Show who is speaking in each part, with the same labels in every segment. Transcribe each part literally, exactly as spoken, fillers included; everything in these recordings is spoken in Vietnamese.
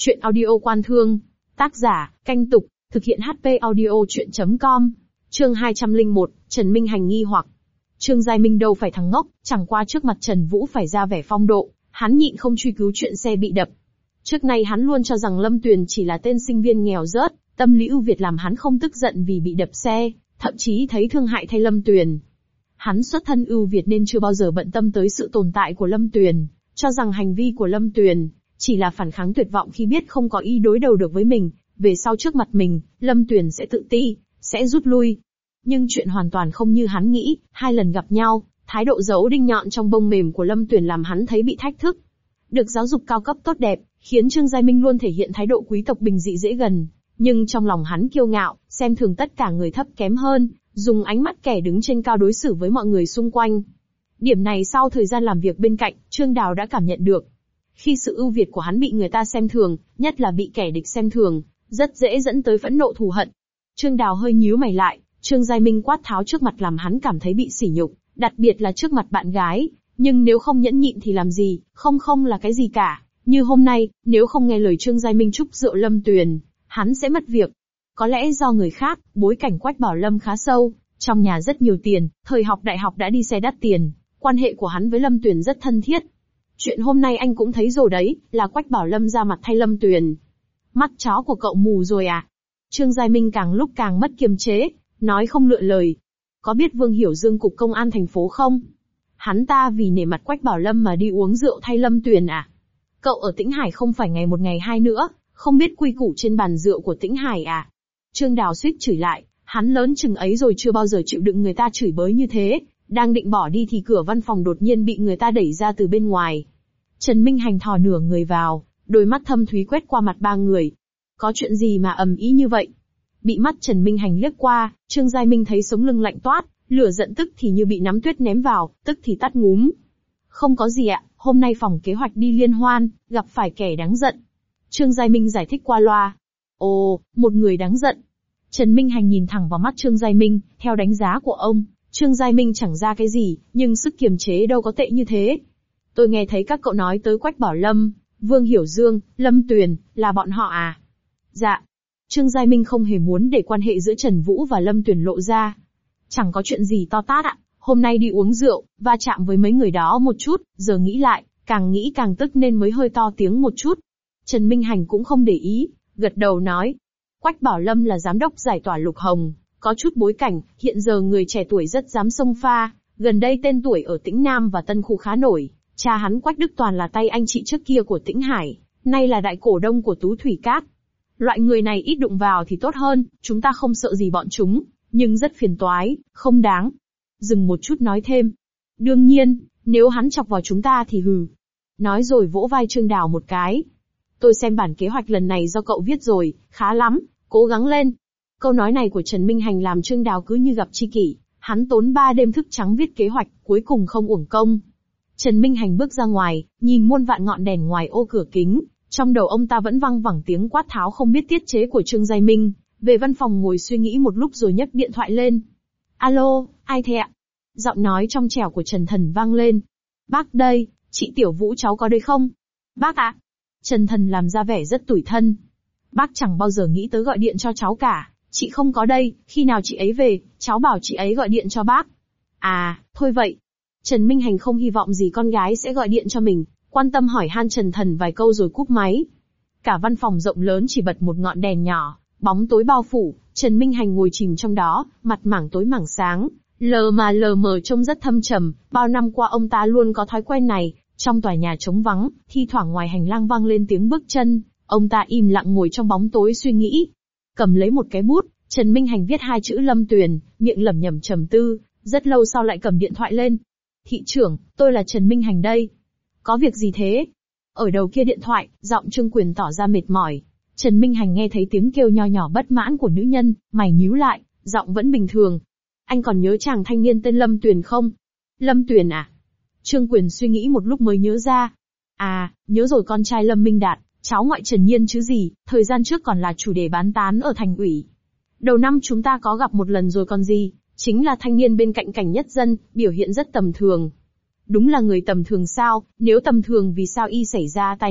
Speaker 1: Chuyện audio Quan Thương. Tác giả, Canh Tục, thực hiện hát pê audio chuyện chấm com. Chương hai trăm lẻ một, Trần Minh Hành nghi hoặc. Trương Giai Minh đâu phải thằng ngốc, chẳng qua trước mặt Trần Vũ phải ra vẻ phong độ, hắn nhịn không truy cứu chuyện xe bị đập. Trước nay hắn luôn cho rằng Lâm Tuyền chỉ là tên sinh viên nghèo rớt, tâm lý ưu việt làm hắn không tức giận vì bị đập xe, thậm chí thấy thương hại thay Lâm Tuyền. Hắn xuất thân ưu việt nên chưa bao giờ bận tâm tới sự tồn tại của Lâm Tuyền, cho rằng hành vi của Lâm Tuyền chỉ là phản kháng tuyệt vọng khi biết không có ý đối đầu được với mình, về sau trước mặt mình, Lâm Tuyền sẽ tự ti, sẽ rút lui. Nhưng chuyện hoàn toàn không như hắn nghĩ, hai lần gặp nhau, thái độ giấu đinh nhọn trong bông mềm của Lâm Tuyền làm hắn thấy bị thách thức. Được giáo dục cao cấp tốt đẹp, khiến Trương Giai Minh luôn thể hiện thái độ quý tộc bình dị dễ gần, nhưng trong lòng hắn kiêu ngạo, xem thường tất cả người thấp kém hơn, dùng ánh mắt kẻ đứng trên cao đối xử với mọi người xung quanh. Điểm này sau thời gian làm việc bên cạnh, Trương Đào đã cảm nhận được. Khi sự ưu việt của hắn bị người ta xem thường, nhất là bị kẻ địch xem thường, rất dễ dẫn tới phẫn nộ thù hận. Trương Đào hơi nhíu mày lại, Trương Giai Minh quát tháo trước mặt làm hắn cảm thấy bị sỉ nhục, đặc biệt là trước mặt bạn gái, nhưng nếu không nhẫn nhịn thì làm gì, không không là cái gì cả. Như hôm nay, nếu không nghe lời Trương Giai Minh chúc rượu Lâm Tuyền, hắn sẽ mất việc. Có lẽ do người khác, bối cảnh Quách Bảo Lâm khá sâu, trong nhà rất nhiều tiền, thời học đại học đã đi xe đắt tiền, quan hệ của hắn với Lâm Tuyền rất thân thiết. Chuyện hôm nay anh cũng thấy rồi đấy, là Quách Bảo Lâm ra mặt thay Lâm Tuyền. Mắt chó của cậu mù rồi à? Trương Giai Minh càng lúc càng mất kiềm chế, nói không lựa lời. Có biết Vương Hiểu Dương cục công an thành phố không? Hắn ta vì nể mặt Quách Bảo Lâm mà đi uống rượu thay Lâm Tuyền à? Cậu ở Tĩnh Hải không phải ngày một ngày hai nữa, không biết quy củ trên bàn rượu của Tĩnh Hải à? Trương Đào suýt chửi lại, hắn lớn chừng ấy rồi chưa bao giờ chịu đựng người ta chửi bới như thế, đang định bỏ đi thì cửa văn phòng đột nhiên bị người ta đẩy ra từ bên ngoài. Trần Minh Hành thò nửa người vào, đôi mắt thâm thúy quét qua mặt ba người. Có chuyện gì mà ầm ĩ như vậy? Bị mắt Trần Minh Hành liếc qua, Trương Giai Minh thấy sống lưng lạnh toát, lửa giận tức thì như bị nắm tuyết ném vào, tức thì tắt ngúm. Không có gì ạ, hôm nay phòng kế hoạch đi liên hoan, gặp phải kẻ đáng giận. Trương Giai Minh giải thích qua loa. Ồ, một người đáng giận. Trần Minh Hành nhìn thẳng vào mắt Trương Giai Minh, theo đánh giá của ông, Trương Giai Minh chẳng ra cái gì, nhưng sức kiềm chế đâu có tệ như thế. Tôi nghe thấy các cậu nói tới Quách Bảo Lâm, Vương Hiểu Dương, Lâm Tuyền, là bọn họ à? Dạ. Trương Giai Minh không hề muốn để quan hệ giữa Trần Vũ và Lâm Tuyền lộ ra. Chẳng có chuyện gì to tát ạ, hôm nay đi uống rượu, va chạm với mấy người đó một chút, giờ nghĩ lại, càng nghĩ càng tức nên mới hơi to tiếng một chút. Trần Minh Hành cũng không để ý, gật đầu nói. Quách Bảo Lâm là giám đốc giải tỏa Lục Hồng, có chút bối cảnh, hiện giờ người trẻ tuổi rất dám xông pha, gần đây tên tuổi ở Tĩnh Nam và Tân Khu khá nổi. Cha hắn Quách Đức Toàn là tay anh chị trước kia của Tĩnh Hải, nay là đại cổ đông của Tú Thủy Cát. Loại người này ít đụng vào thì tốt hơn, chúng ta không sợ gì bọn chúng, nhưng rất phiền toái, không đáng. Dừng một chút nói thêm. Đương nhiên, nếu hắn chọc vào chúng ta thì hừ. Nói rồi vỗ vai Trương Đào một cái. Tôi xem bản kế hoạch lần này do cậu viết rồi, khá lắm, cố gắng lên. Câu nói này của Trần Minh Hành làm Trương Đào cứ như gặp tri kỷ, hắn tốn ba đêm thức trắng viết kế hoạch, cuối cùng không uổng công. Trần Minh Hành bước ra ngoài, nhìn muôn vạn ngọn đèn ngoài ô cửa kính, trong đầu ông ta vẫn văng vẳng tiếng quát tháo không biết tiết chế của Trương Giai Minh, về văn phòng ngồi suy nghĩ một lúc rồi nhấc điện thoại lên. Alo, ai thế ạ? Giọng nói trong trẻo của Trần Thần vang lên. Bác đây, chị Tiểu Vũ cháu có đây không? Bác ạ. Trần Thần làm ra vẻ rất tủi thân. Bác chẳng bao giờ nghĩ tới gọi điện cho cháu cả, chị không có đây, khi nào chị ấy về, cháu bảo chị ấy gọi điện cho bác. À, thôi vậy. Trần Minh Hành không hy vọng gì con gái sẽ gọi điện cho mình, quan tâm hỏi han Trần Thần vài câu rồi cúp máy. Cả văn phòng rộng lớn chỉ bật một ngọn đèn nhỏ, bóng tối bao phủ, Trần Minh Hành ngồi chìm trong đó, mặt mảng tối mảng sáng, lờ mà lờ mờ trông rất thâm trầm, bao năm qua ông ta luôn có thói quen này, trong tòa nhà trống vắng, thi thoảng ngoài hành lang vang lên tiếng bước chân, ông ta im lặng ngồi trong bóng tối suy nghĩ. Cầm lấy một cái bút, Trần Minh Hành viết hai chữ Lâm Tuyền, miệng lẩm nhẩm trầm tư, rất lâu sau lại cầm điện thoại lên. Thị trưởng, tôi là Trần Minh Hành đây. Có việc gì thế? Ở đầu kia điện thoại, giọng Trương Quyền tỏ ra mệt mỏi. Trần Minh Hành nghe thấy tiếng kêu nho nhỏ bất mãn của nữ nhân, mày nhíu lại, giọng vẫn bình thường. Anh còn nhớ chàng thanh niên tên Lâm Tuyền không? Lâm Tuyền à? Trương Quyền suy nghĩ một lúc mới nhớ ra. À, nhớ rồi, con trai Lâm Minh Đạt, cháu ngoại Trần Nhiên chứ gì, thời gian trước còn là chủ đề bán tán ở thành ủy. Đầu năm chúng ta có gặp một lần rồi còn gì, chính là thanh niên bên cạnh Cảnh Nhất Dân, biểu hiện rất tầm thường. Đúng là người tầm thường sao, nếu tầm thường vì sao y xảy ra tai nạn,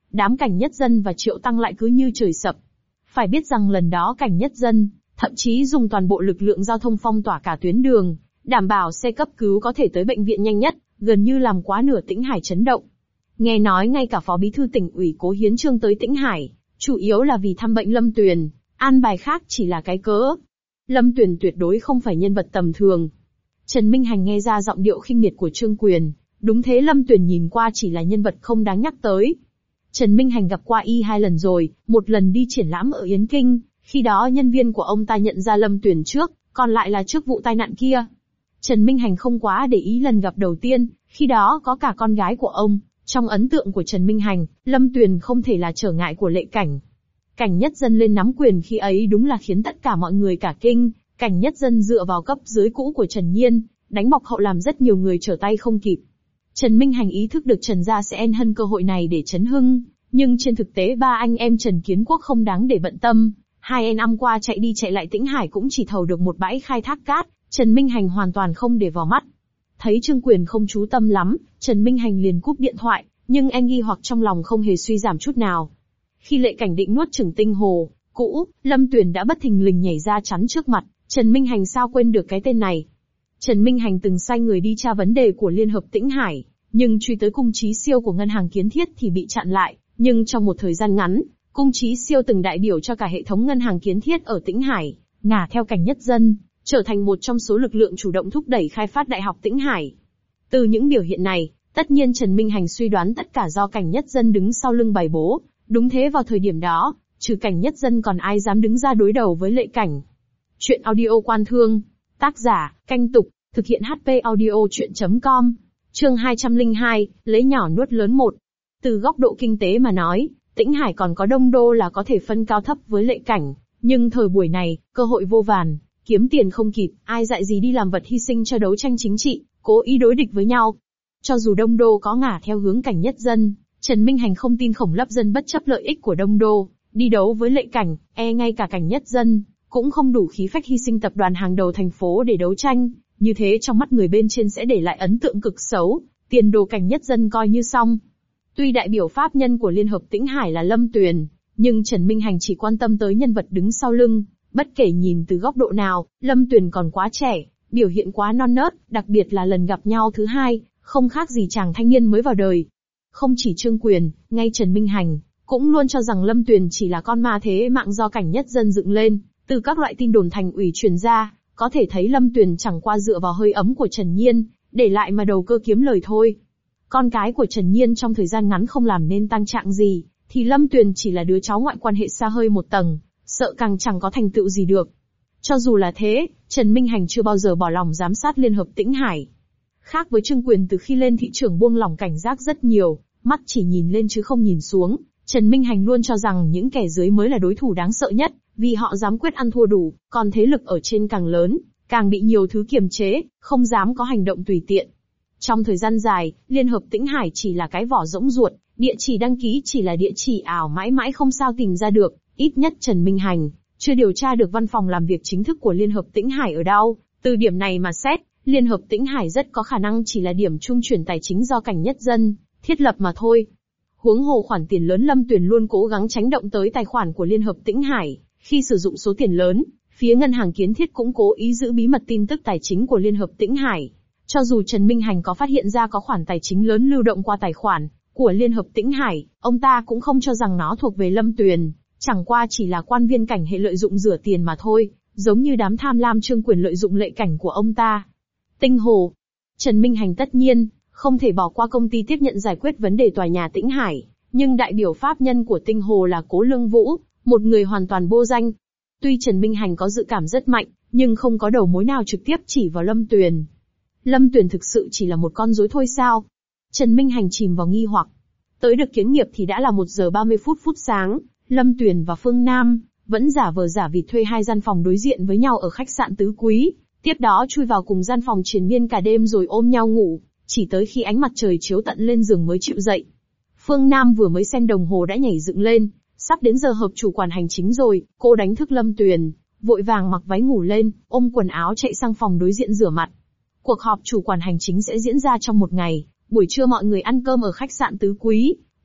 Speaker 1: đám Cảnh Nhất Dân và Triệu Tăng lại cứ như trời sập. Phải biết rằng lần đó Cảnh Nhất Dân, thậm chí dùng toàn bộ lực lượng giao thông phong tỏa cả tuyến đường, đảm bảo xe cấp cứu có thể tới bệnh viện nhanh nhất, gần như làm quá nửa Tĩnh Hải chấn động. Nghe nói ngay cả Phó Bí thư Tỉnh ủy Cố Hiến Chương tới Tĩnh Hải, chủ yếu là vì thăm bệnh Lâm Tuyền, an bài khác chỉ là cái cớ. Lâm Tuyền tuyệt đối không phải nhân vật tầm thường. Trần Minh Hành nghe ra giọng điệu khinh miệt của Trương Quyền, đúng thế, Lâm Tuyền nhìn qua chỉ là nhân vật không đáng nhắc tới. Trần Minh Hành gặp qua y hai lần rồi, một lần đi triển lãm ở Yến Kinh, khi đó nhân viên của ông ta nhận ra Lâm Tuyền trước, còn lại là trước vụ tai nạn kia. Trần Minh Hành không quá để ý lần gặp đầu tiên, khi đó có cả con gái của ông. Trong ấn tượng của Trần Minh Hành, Lâm Tuyền không thể là trở ngại của Lệ Cảnh. Cảnh Nhất Dân lên nắm quyền khi ấy đúng là khiến tất cả mọi người cả kinh. Cảnh Nhất Dân dựa vào cấp dưới cũ của Trần Nhiên, đánh bọc hậu làm rất nhiều người trở tay không kịp. Trần Minh Hành ý thức được Trần gia sẽ en hân cơ hội này để chấn hưng, nhưng trên thực tế ba anh em Trần Kiến Quốc không đáng để bận tâm. Hai năm qua chạy đi chạy lại Tĩnh Hải cũng chỉ thầu được một bãi khai thác cát, Trần Minh Hành hoàn toàn không để vào mắt. Thấy Trương Quyền không chú tâm lắm, Trần Minh Hành liền cúp điện thoại, nhưng anh nghi hoặc trong lòng không hề suy giảm chút nào. Khi Lệ Cảnh định nuốt chửng Tinh Hồ cũ, Lâm Tuyền đã bất thình lình nhảy ra chắn trước mặt. Trần Minh Hành sao quên được cái tên này. Trần Minh Hành từng sai người đi tra vấn đề của Liên hợp Tĩnh Hải, nhưng truy tới Cung Chí Siêu của Ngân hàng Kiến Thiết thì bị chặn lại. Nhưng trong một thời gian ngắn, Cung Chí Siêu từng đại biểu cho cả hệ thống Ngân hàng Kiến Thiết ở Tĩnh Hải, ngả theo Cảnh Nhất Dân, trở thành một trong số lực lượng chủ động thúc đẩy khai phát Đại học Tĩnh Hải. Từ những biểu hiện này, tất nhiên Trần Minh Hành suy đoán tất cả do Cảnh Nhất Dân đứng sau lưng bày bố. Đúng thế, vào thời điểm đó, trừ Cảnh Nhất Dân còn ai dám đứng ra đối đầu với Lệ Cảnh. Chuyện audio Quan Thương. Tác giả, Canh Tục, thực hiện hát pê audio chuyện chấm com. Chương hai trăm lẻ hai, lấy nhỏ nuốt lớn một. Từ góc độ kinh tế mà nói, Tĩnh Hải còn có Đông Đô là có thể phân cao thấp với Lệ Cảnh, nhưng thời buổi này, cơ hội vô vàn, kiếm tiền không kịp, ai dại gì đi làm vật hy sinh cho đấu tranh chính trị, cố ý đối địch với nhau. Cho dù Đông Đô có ngả theo hướng Cảnh Nhất Dân, Trần Minh Hành không tin Khổng Lấp Dân bất chấp lợi ích của Đông Đô, đi đấu với Lệ Cảnh, e ngay cả Cảnh Nhất Dân cũng không đủ khí phách hy sinh tập đoàn hàng đầu thành phố để đấu tranh, như thế trong mắt người bên trên sẽ để lại ấn tượng cực xấu, tiền đồ Cảnh Nhất Dân coi như xong. Tuy đại biểu pháp nhân của Liên hợp Tĩnh Hải là Lâm Tuyền, nhưng Trần Minh Hành chỉ quan tâm tới nhân vật đứng sau lưng, bất kể nhìn từ góc độ nào, Lâm Tuyền còn quá trẻ, biểu hiện quá non nớt, đặc biệt là lần gặp nhau thứ hai, không khác gì chàng thanh niên mới vào đời. Không chỉ Trương Quyền, ngay Trần Minh Hành cũng luôn cho rằng Lâm Tuyền chỉ là con ma thế mạng do Cảnh Nhất Dân dựng lên. Từ các loại tin đồn thành ủy truyền ra, có thể thấy Lâm Tuyền chẳng qua dựa vào hơi ấm của Trần Nhiên, để lại mà đầu cơ kiếm lời thôi. Con cái của Trần Nhiên trong thời gian ngắn không làm nên tang trạng gì, thì Lâm Tuyền chỉ là đứa cháu ngoại quan hệ xa hơi một tầng, sợ càng chẳng có thành tựu gì được. Cho dù là thế, Trần Minh Hành chưa bao giờ bỏ lòng giám sát Liên hợp Tĩnh Hải. Khác với Trương Quyền từ khi lên thị trường buông lỏng cảnh giác rất nhiều, mắt chỉ nhìn lên chứ không nhìn xuống, Trần Minh Hành luôn cho rằng những kẻ dưới mới là đối thủ đáng sợ nhất, vì họ dám quyết ăn thua đủ, còn thế lực ở trên càng lớn, càng bị nhiều thứ kiềm chế, không dám có hành động tùy tiện. Trong thời gian dài, Liên hợp Tĩnh Hải chỉ là cái vỏ rỗng ruột, địa chỉ đăng ký chỉ là địa chỉ ảo mãi mãi không sao tìm ra được, ít nhất Trần Minh Hành chưa điều tra được văn phòng làm việc chính thức của Liên hợp Tĩnh Hải ở đâu. Từ điểm này mà xét, Liên hợp Tĩnh Hải rất có khả năng chỉ là điểm trung chuyển tài chính do Cảnh Nhất Dân thiết lập mà thôi. Huống hồ khoản tiền lớn Lâm Tuyền luôn cố gắng tránh động tới tài khoản của Liên hợp Tĩnh Hải, khi sử dụng số tiền lớn, phía Ngân hàng Kiến Thiết cũng cố ý giữ bí mật tin tức tài chính của Liên hợp Tĩnh Hải. Cho dù Trần Minh Hành có phát hiện ra có khoản tài chính lớn lưu động qua tài khoản của Liên hợp Tĩnh Hải, ông ta cũng không cho rằng nó thuộc về Lâm Tuyền, chẳng qua chỉ là quan viên cảnh hệ lợi dụng rửa tiền mà thôi, giống như đám tham lam Trương Quyền lợi dụng Lệ Cảnh của ông ta. Tinh Hồ. Trần Minh Hành tất nhiên không thể bỏ qua công ty tiếp nhận giải quyết vấn đề tòa nhà Tĩnh Hải, nhưng đại biểu pháp nhân của Tinh Hồ là Cố Lương Vũ, một người hoàn toàn vô danh. Tuy Trần Minh Hành có dự cảm rất mạnh, nhưng không có đầu mối nào trực tiếp chỉ vào Lâm Tuyền. Lâm Tuyền thực sự chỉ là một con rối thôi sao? Trần Minh Hành chìm vào nghi hoặc. Tới được Kiến Nghiệp thì đã là một giờ ba mươi phút phút sáng, Lâm Tuyền và Phương Nam vẫn giả vờ giả vịt thuê hai gian phòng đối diện với nhau ở khách sạn Tứ Quý, tiếp đó chui vào cùng gian phòng triền miên cả đêm rồi ôm nhau ngủ, chỉ tới khi ánh mặt trời chiếu tận lên giường mới chịu dậy. Phương Nam vừa mới xem đồng hồ đã nhảy dựng lên, sắp đến giờ họp chủ quản hành chính rồi, cô đánh thức Lâm Tuyền, vội vàng mặc váy ngủ lên, ôm quần áo chạy sang phòng đối diện rửa mặt. Cuộc họp chủ quản hành chính sẽ diễn ra trong một ngày, buổi trưa mọi người ăn cơm ở khách sạn Tứ Quý,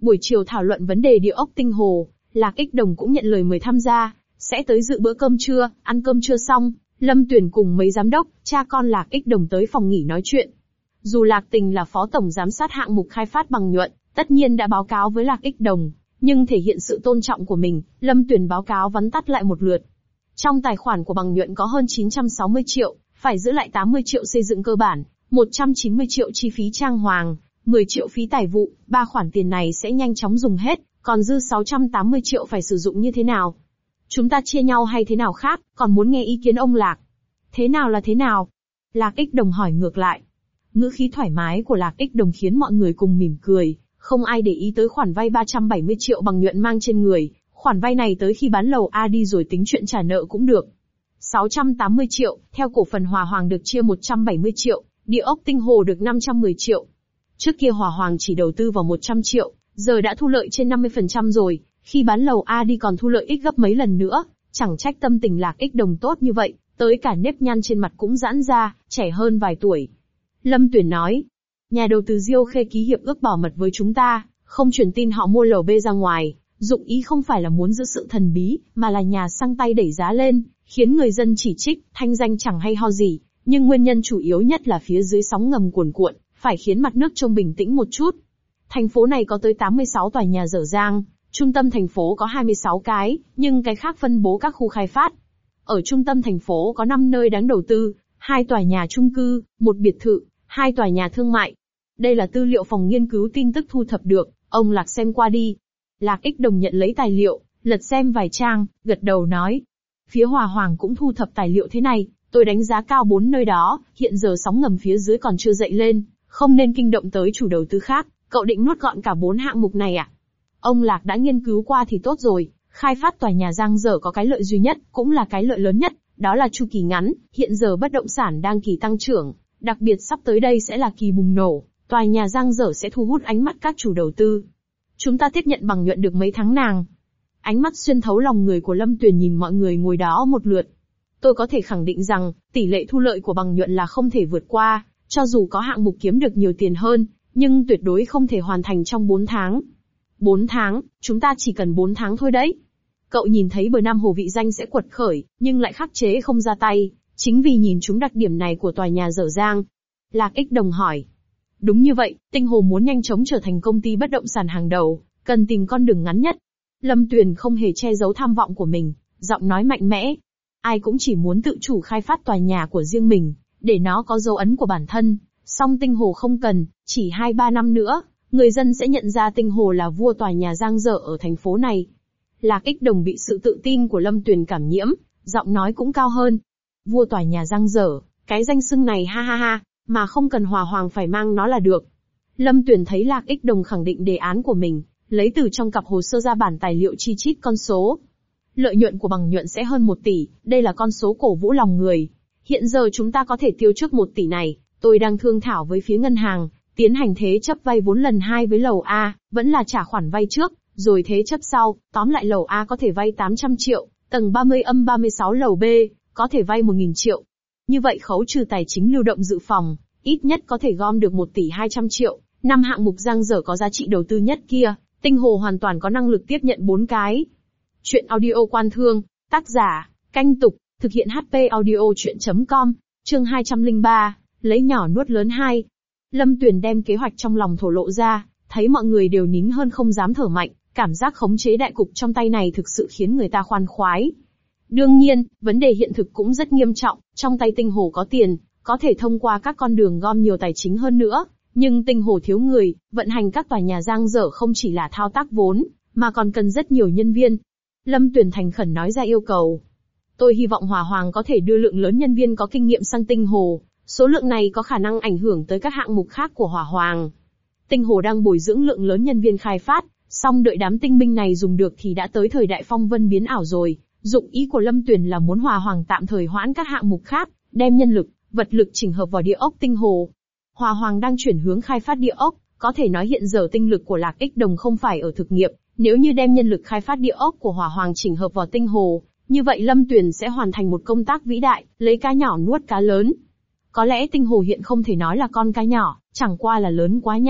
Speaker 1: Buổi chiều thảo luận vấn đề địa ốc tinh hồ, Lạc Ích Đồng cũng nhận lời mời tham gia, sẽ tới dự bữa cơm trưa. Ăn cơm trưa xong, Lâm Tuyền cùng mấy giám đốc, cha con Lạc Ích Đồng tới phòng nghỉ nói chuyện. Dù Lạc Tình là phó tổng giám sát hạng mục khai phát bằng nhuận, tất nhiên đã báo cáo với Lạc Ích Đồng, nhưng thể hiện sự tôn trọng của mình, Lâm Tuyền báo cáo vắn tắt lại một lượt. Trong tài khoản của bằng nhuận có hơn chín trăm sáu mươi triệu, phải giữ lại tám mươi triệu xây dựng cơ bản, một trăm chín mươi triệu chi phí trang hoàng, mười triệu phí tài vụ, ba khoản tiền này sẽ nhanh chóng dùng hết, còn dư sáu trăm tám mươi triệu phải sử dụng như thế nào? Chúng ta chia nhau hay thế nào khác, còn muốn nghe ý kiến ông Lạc. Thế nào là thế nào? Lạc Ích Đồng hỏi ngược lại. Ngữ khí thoải mái của Lạc Ích Đồng khiến mọi người cùng mỉm cười, không ai để ý tới khoản vay ba trăm bảy mươi triệu bằng nhuận mang trên người, khoản vay này tới khi bán lầu A đi rồi tính chuyện trả nợ cũng được. sáu trăm tám mươi triệu, theo cổ phần Hòa Hoàng được chia một trăm bảy mươi triệu, địa ốc tinh hồ được năm trăm mười triệu. Trước kia Hòa Hoàng chỉ đầu tư vào một trăm triệu, giờ đã thu lợi trên năm mươi phần trăm rồi, khi bán lầu A đi còn thu lợi ích gấp mấy lần nữa, chẳng trách tâm tình Lạc Ích Đồng tốt như vậy, tới cả nếp nhăn trên mặt cũng giãn ra, trẻ hơn vài tuổi. Lâm Tuyền nói, nhà đầu tư Diêu Khê ký hiệp ước bảo mật với chúng ta, không truyền tin họ mua lầu B ra ngoài, dụng ý không phải là muốn giữ sự thần bí, mà là nhà sang tay đẩy giá lên, khiến người dân chỉ trích, thanh danh chẳng hay ho gì, nhưng nguyên nhân chủ yếu nhất là phía dưới sóng ngầm cuồn cuộn, phải khiến mặt nước trông bình tĩnh một chút. Thành phố này có tới tám mươi sáu tòa nhà dở dang, trung tâm thành phố có hai mươi sáu cái, nhưng cái khác phân bố các khu khai phát. Ở trung tâm thành phố có năm nơi đáng đầu tư, hai tòa nhà chung cư, một biệt thự, hai tòa nhà thương mại. Đây là tư liệu phòng nghiên cứu tin tức thu thập được, ông Lạc xem qua đi. Lạc Ích Đồng nhận lấy tài liệu, lật xem vài trang, gật đầu nói. Phía Hòa Hoàng cũng thu thập tài liệu thế này, tôi đánh giá cao bốn nơi đó, hiện giờ sóng ngầm phía dưới còn chưa dậy lên, không nên kinh động tới chủ đầu tư khác, cậu định nuốt gọn cả bốn hạng mục này à? Ông Lạc đã nghiên cứu qua thì tốt rồi, khai phát tòa nhà dang dở có cái lợi duy nhất, cũng là cái lợi lớn nhất, đó là chu kỳ ngắn, hiện giờ bất động sản đang kỳ tăng trưởng, đặc biệt sắp tới đây sẽ là kỳ bùng nổ, tòa nhà dang dở sẽ thu hút ánh mắt các chủ đầu tư. Chúng ta tiếp nhận bằng nhuận được mấy tháng nàng. Ánh mắt xuyên thấu lòng người của Lâm Tuyền nhìn mọi người ngồi đó một lượt. Tôi có thể khẳng định rằng, tỷ lệ thu lợi của bằng nhuận là không thể vượt qua, cho dù có hạng mục kiếm được nhiều tiền hơn, nhưng tuyệt đối không thể hoàn thành trong bốn tháng. bốn tháng, chúng ta chỉ cần bốn tháng thôi đấy. Cậu nhìn thấy bờ Nam Hồ vị danh sẽ quật khởi, nhưng lại khắc chế không ra tay, chính vì nhìn trúng đặc điểm này của tòa nhà dở dang. Lạc Ích Đồng hỏi. Đúng như vậy, Tinh Hồ muốn nhanh chóng trở thành công ty bất động sản hàng đầu, cần tìm con đường ngắn nhất. Lâm Tuyền không hề che giấu tham vọng của mình, giọng nói mạnh mẽ. Ai cũng chỉ muốn tự chủ khai phát tòa nhà của riêng mình, để nó có dấu ấn của bản thân, song Tinh Hồ không cần, chỉ hai ba năm nữa, người dân sẽ nhận ra Tinh Hồ là vua tòa nhà dang dở ở thành phố này. Lạc Ích Đồng bị sự tự tin của Lâm Tuyền cảm nhiễm, giọng nói cũng cao hơn. Vua tòa nhà dang dở, cái danh xưng này ha ha ha, mà không cần Hòa Hoàng phải mang nó là được. Lâm Tuyền thấy Lạc Ích Đồng khẳng định đề án của mình, lấy từ trong cặp hồ sơ ra bản tài liệu chi chít con số. Lợi nhuận của bằng nhuận sẽ hơn một tỷ, đây là con số cổ vũ lòng người. Hiện giờ chúng ta có thể tiêu trước một tỷ này, tôi đang thương thảo với phía ngân hàng, tiến hành thế chấp vay vốn lần hai với lầu A, vẫn là trả khoản vay trước, rồi thế chấp sau, tóm lại lầu A có thể vay tám trăm triệu, tầng ba mươi âm ba mươi sáu lầu B, có thể vay một nghìn triệu. Như vậy khấu trừ tài chính lưu động dự phòng, ít nhất có thể gom được một tỷ hai trăm triệu, năm hạng mục dang dở có giá trị đầu tư nhất kia, Tinh Hồ hoàn toàn có năng lực tiếp nhận bốn cái. Chuyện audio quan thương, tác giả, Canh Tục, thực hiện hát pê audio chuyện chấm com, chương hai trăm lẻ ba, lấy nhỏ nuốt lớn hai. Lâm Tuyền đem kế hoạch trong lòng thổ lộ ra, thấy mọi người đều nín hơn không dám thở mạnh, cảm giác khống chế đại cục trong tay này thực sự khiến người ta khoan khoái. Đương nhiên, vấn đề hiện thực cũng rất nghiêm trọng, trong tay Tinh Hồ có tiền, có thể thông qua các con đường gom nhiều tài chính hơn nữa, nhưng Tinh Hồ thiếu người, vận hành các tòa nhà dang dở không chỉ là thao tác vốn, mà còn cần rất nhiều nhân viên. Lâm Tuyền thành khẩn nói ra yêu cầu. Tôi hy vọng Hòa Hoàng có thể đưa lượng lớn nhân viên có kinh nghiệm sang Tinh Hồ, số lượng này có khả năng ảnh hưởng tới các hạng mục khác của Hòa Hoàng. Tinh Hồ đang bồi dưỡng lượng lớn nhân viên khai phát, song đợi đám tinh binh này dùng được thì đã tới thời đại phong vân biến ảo rồi. Dụng ý của Lâm Tuyền là muốn Hòa Hoàng tạm thời hoãn các hạng mục khác, đem nhân lực, vật lực chỉnh hợp vào địa ốc Tinh Hồ. Hòa Hoàng đang chuyển hướng khai phát địa ốc, có thể nói hiện giờ tinh lực của Lạc Ích Đồng không phải ở thực nghiệp, nếu như đem nhân lực khai phát địa ốc của Hòa Hoàng chỉnh hợp vào Tinh Hồ, như vậy Lâm Tuyền sẽ hoàn thành một công tác vĩ đại, lấy cá nhỏ nuốt cá lớn. Có lẽ Tinh Hồ hiện không thể nói là con cá nhỏ, chẳng qua là lớn quá nhanh,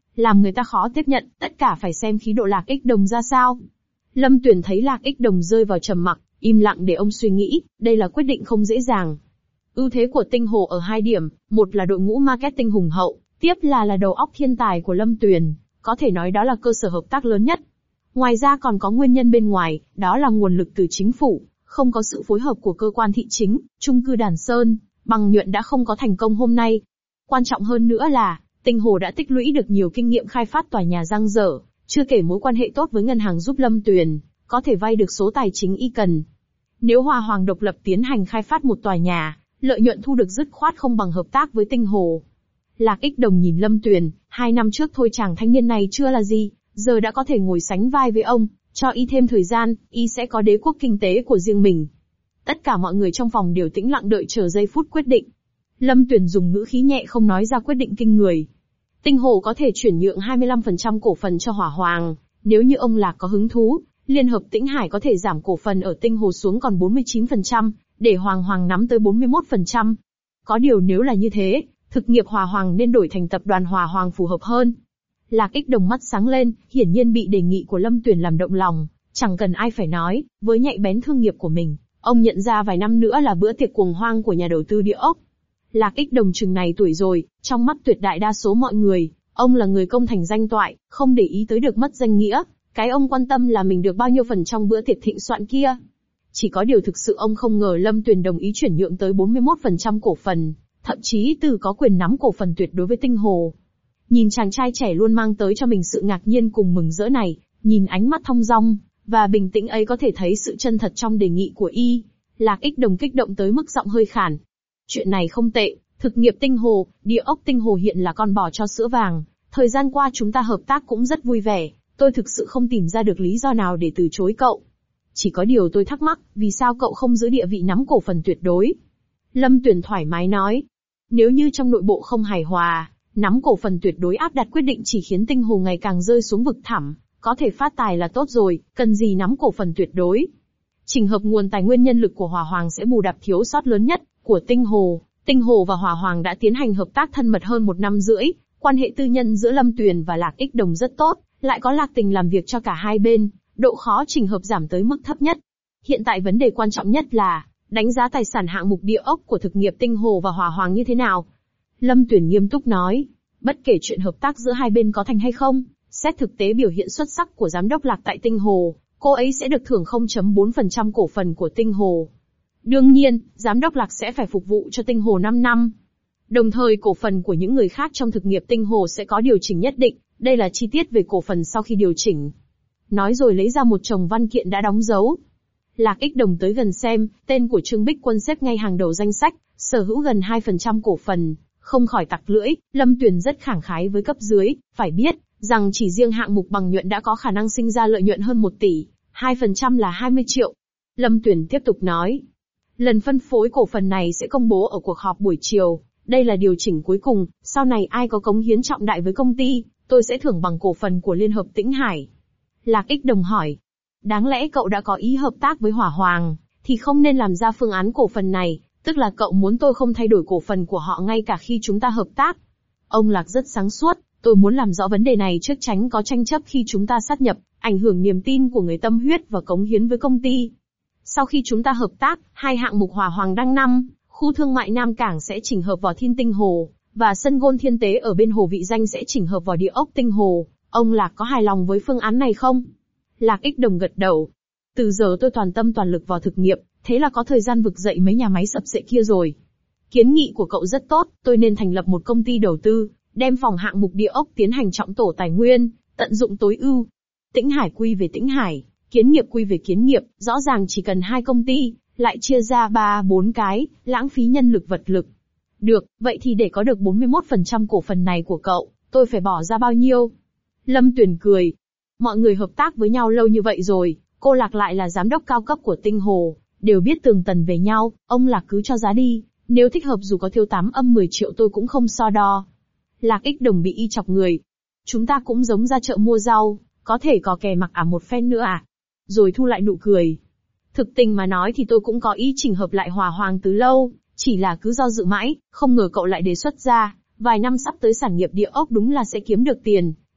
Speaker 1: làm người ta khó tiếp nhận, tất cả phải xem khí độ Lạc Ích Đồng ra sao. Lâm Tuyền thấy Lạc Ích Đồng rơi vào trầm mặc, im lặng để ông suy nghĩ, đây là quyết định không dễ dàng. Ưu thế của Tinh Hồ ở hai điểm, một là đội ngũ marketing hùng hậu, tiếp là là đầu óc thiên tài của Lâm Tuyền, có thể nói đó là cơ sở hợp tác lớn nhất. Ngoài ra còn có nguyên nhân bên ngoài, đó là nguồn lực từ chính phủ, không có sự phối hợp của cơ quan thị chính, chung cư Đàn Sơn, Bằng Nhuận đã không có thành công hôm nay. Quan trọng hơn nữa là, Tinh Hồ đã tích lũy được nhiều kinh nghiệm khai phát tòa nhà dang dở, chưa kể mối quan hệ tốt với ngân hàng giúp Lâm Tuyền, có thể vay được số tài chính y cần. Nếu Hòa Hoàng độc lập tiến hành khai phát một tòa nhà, lợi nhuận thu được dứt khoát không bằng hợp tác với Tinh Hồ. Lạc Ích Đồng nhìn Lâm Tuyền, hai năm trước thôi chàng thanh niên này chưa là gì, giờ đã có thể ngồi sánh vai với ông, cho y thêm thời gian, y sẽ có đế quốc kinh tế của riêng mình. Tất cả mọi người trong phòng đều tĩnh lặng đợi chờ giây phút quyết định. Lâm Tuyền dùng ngữ khí nhẹ không nói ra quyết định kinh người. Tinh Hồ có thể chuyển nhượng hai mươi lăm phần trăm cổ phần cho Hỏa Hoàng, nếu như ông Lạc có hứng thú, Liên hợp Tĩnh Hải có thể giảm cổ phần ở Tinh Hồ xuống còn bốn mươi chín phần trăm, để Hoàng Hoàng nắm tới bốn mươi mốt phần trăm. Có điều nếu là như thế, thực nghiệp Hỏa Hoàng nên đổi thành tập đoàn Hỏa Hoàng phù hợp hơn. Lạc Ích Đồng mắt sáng lên, hiển nhiên bị đề nghị của Lâm Tuyền làm động lòng, chẳng cần ai phải nói, với nhạy bén thương nghiệp của mình, ông nhận ra vài năm nữa là bữa tiệc cuồng hoang của nhà đầu tư địa ốc. Lạc Ích Đồng chừng này tuổi rồi, trong mắt tuyệt đại đa số mọi người, ông là người công thành danh toại, không để ý tới được mất danh nghĩa, cái ông quan tâm là mình được bao nhiêu phần trong bữa tiệc thịnh soạn kia. Chỉ có điều thực sự ông không ngờ Lâm Tuyền đồng ý chuyển nhượng tới bốn mươi mốt phần trăm cổ phần, thậm chí từ có quyền nắm cổ phần tuyệt đối với Tinh Hồ. Nhìn chàng trai trẻ luôn mang tới cho mình sự ngạc nhiên cùng mừng rỡ này, nhìn ánh mắt thong dong và bình tĩnh ấy có thể thấy sự chân thật trong đề nghị của y. Lạc Ích Đồng kích động tới mức giọng hơi khản. Chuyện này không tệ, thực nghiệp Tinh Hồ, địa ốc Tinh Hồ hiện là con bò cho sữa vàng, thời gian qua chúng ta hợp tác cũng rất vui vẻ, tôi thực sự không tìm ra được lý do nào để từ chối cậu. Chỉ có điều tôi thắc mắc, vì sao cậu không giữ địa vị nắm cổ phần tuyệt đối? Lâm Tuyền thoải mái nói. Nếu như trong nội bộ không hài hòa, nắm cổ phần tuyệt đối áp đặt quyết định chỉ khiến Tinh Hồ ngày càng rơi xuống vực thẳm, có thể phát tài là tốt rồi, cần gì nắm cổ phần tuyệt đối. Chỉnh hợp nguồn tài nguyên nhân lực của Hỏa Hoàng sẽ bù đắp thiếu sót lớn nhất của Tinh Hồ. Tinh Hồ và Hỏa Hoàng đã tiến hành hợp tác thân mật hơn một năm rưỡi, quan hệ tư nhân giữa Lâm Tuyền và Lạc Ích Đồng rất tốt, lại có Lạc Tình làm việc cho cả hai bên, độ khó chỉnh hợp giảm tới mức thấp nhất. Hiện tại vấn đề quan trọng nhất là đánh giá tài sản hạng mục địa ốc của thực nghiệp Tinh Hồ và Hỏa Hoàng như thế nào. Lâm Tuyền nghiêm túc nói, bất kể chuyện hợp tác giữa hai bên có thành hay không, xét thực tế biểu hiện xuất sắc của giám đốc Lạc tại Tinh Hồ, cô ấy sẽ được thưởng không phẩy bốn phần trăm cổ phần của Tinh Hồ. Đương nhiên, giám đốc Lạc sẽ phải phục vụ cho Tinh Hồ năm năm. Đồng thời cổ phần của những người khác trong thực nghiệp Tinh Hồ sẽ có điều chỉnh nhất định, đây là chi tiết về cổ phần sau khi điều chỉnh. Nói rồi lấy ra một chồng văn kiện đã đóng dấu. Lạc Ích Đồng tới gần xem, tên của Trương Bích Quân xếp ngay hàng đầu danh sách, sở hữu gần hai phần trăm cổ phần, không khỏi tặc lưỡi. Lâm Tuyền rất khẳng khái với cấp dưới, phải biết rằng chỉ riêng hạng mục Bằng Nhuận đã có khả năng sinh ra lợi nhuận hơn một tỷ, hai phần trăm là hai mươi triệu. Lâm Tuyền tiếp tục nói, lần phân phối cổ phần này sẽ công bố ở cuộc họp buổi chiều, đây là điều chỉnh cuối cùng, sau này ai có cống hiến trọng đại với công ty, tôi sẽ thưởng bằng cổ phần của Liên hợp Tĩnh Hải. Lạc Ích Đồng hỏi, đáng lẽ cậu đã có ý hợp tác với Hỏa Hoàng, thì không nên làm ra phương án cổ phần này, tức là cậu muốn tôi không thay đổi cổ phần của họ ngay cả khi chúng ta hợp tác. Ông Lạc rất sáng suốt, tôi muốn làm rõ vấn đề này trước tránh có tranh chấp khi chúng ta sát nhập, ảnh hưởng niềm tin của người tâm huyết và cống hiến với công ty. Sau khi chúng ta hợp tác, hai hạng mục Hỏa Hoàng Đăng năm, khu thương mại Nam Cảng sẽ chỉnh hợp vào Thiên Tinh Hồ, và sân gôn Thiên Tế ở bên Hồ Vị Danh sẽ chỉnh hợp vào địa ốc Tinh Hồ. Ông Lạc có hài lòng với phương án này không? Lạc Ích Đồng gật đầu. Từ giờ tôi toàn tâm toàn lực vào thực nghiệp, thế là có thời gian vực dậy mấy nhà máy sập sệ kia rồi. Kiến nghị của cậu rất tốt, tôi nên thành lập một công ty đầu tư, đem phòng hạng mục địa ốc tiến hành trọng tổ tài nguyên, tận dụng tối ưu. Tĩnh Hải quy về Tĩnh Hải, kiến nghiệp quy về kiến nghiệp, rõ ràng chỉ cần hai công ty, lại chia ra ba bốn cái, lãng phí nhân lực vật lực. Được, vậy thì để có được bốn mươi mốt phần trăm cổ phần này của cậu, tôi phải bỏ ra bao nhiêu? Lâm Tuyền cười. Mọi người hợp tác với nhau lâu như vậy rồi, cô Lạc lại là giám đốc cao cấp của Tinh Hồ, đều biết tường tận về nhau, ông Lạc cứ cho giá đi, nếu thích hợp dù có thiếu tám âm mười triệu tôi cũng không so đo. Lạc Ích Đồng bị y chọc người. Chúng ta cũng giống ra chợ mua rau, có thể có kè mặc ả một phen nữa à? Rồi thu lại nụ cười. Thực tình mà nói thì tôi cũng có ý chỉnh hợp lại Hỏa Hoàng từ lâu, chỉ là cứ do dự mãi, không ngờ cậu lại đề xuất ra, vài năm sắp tới sản nghiệp địa ốc đúng là sẽ kiếm được tiền,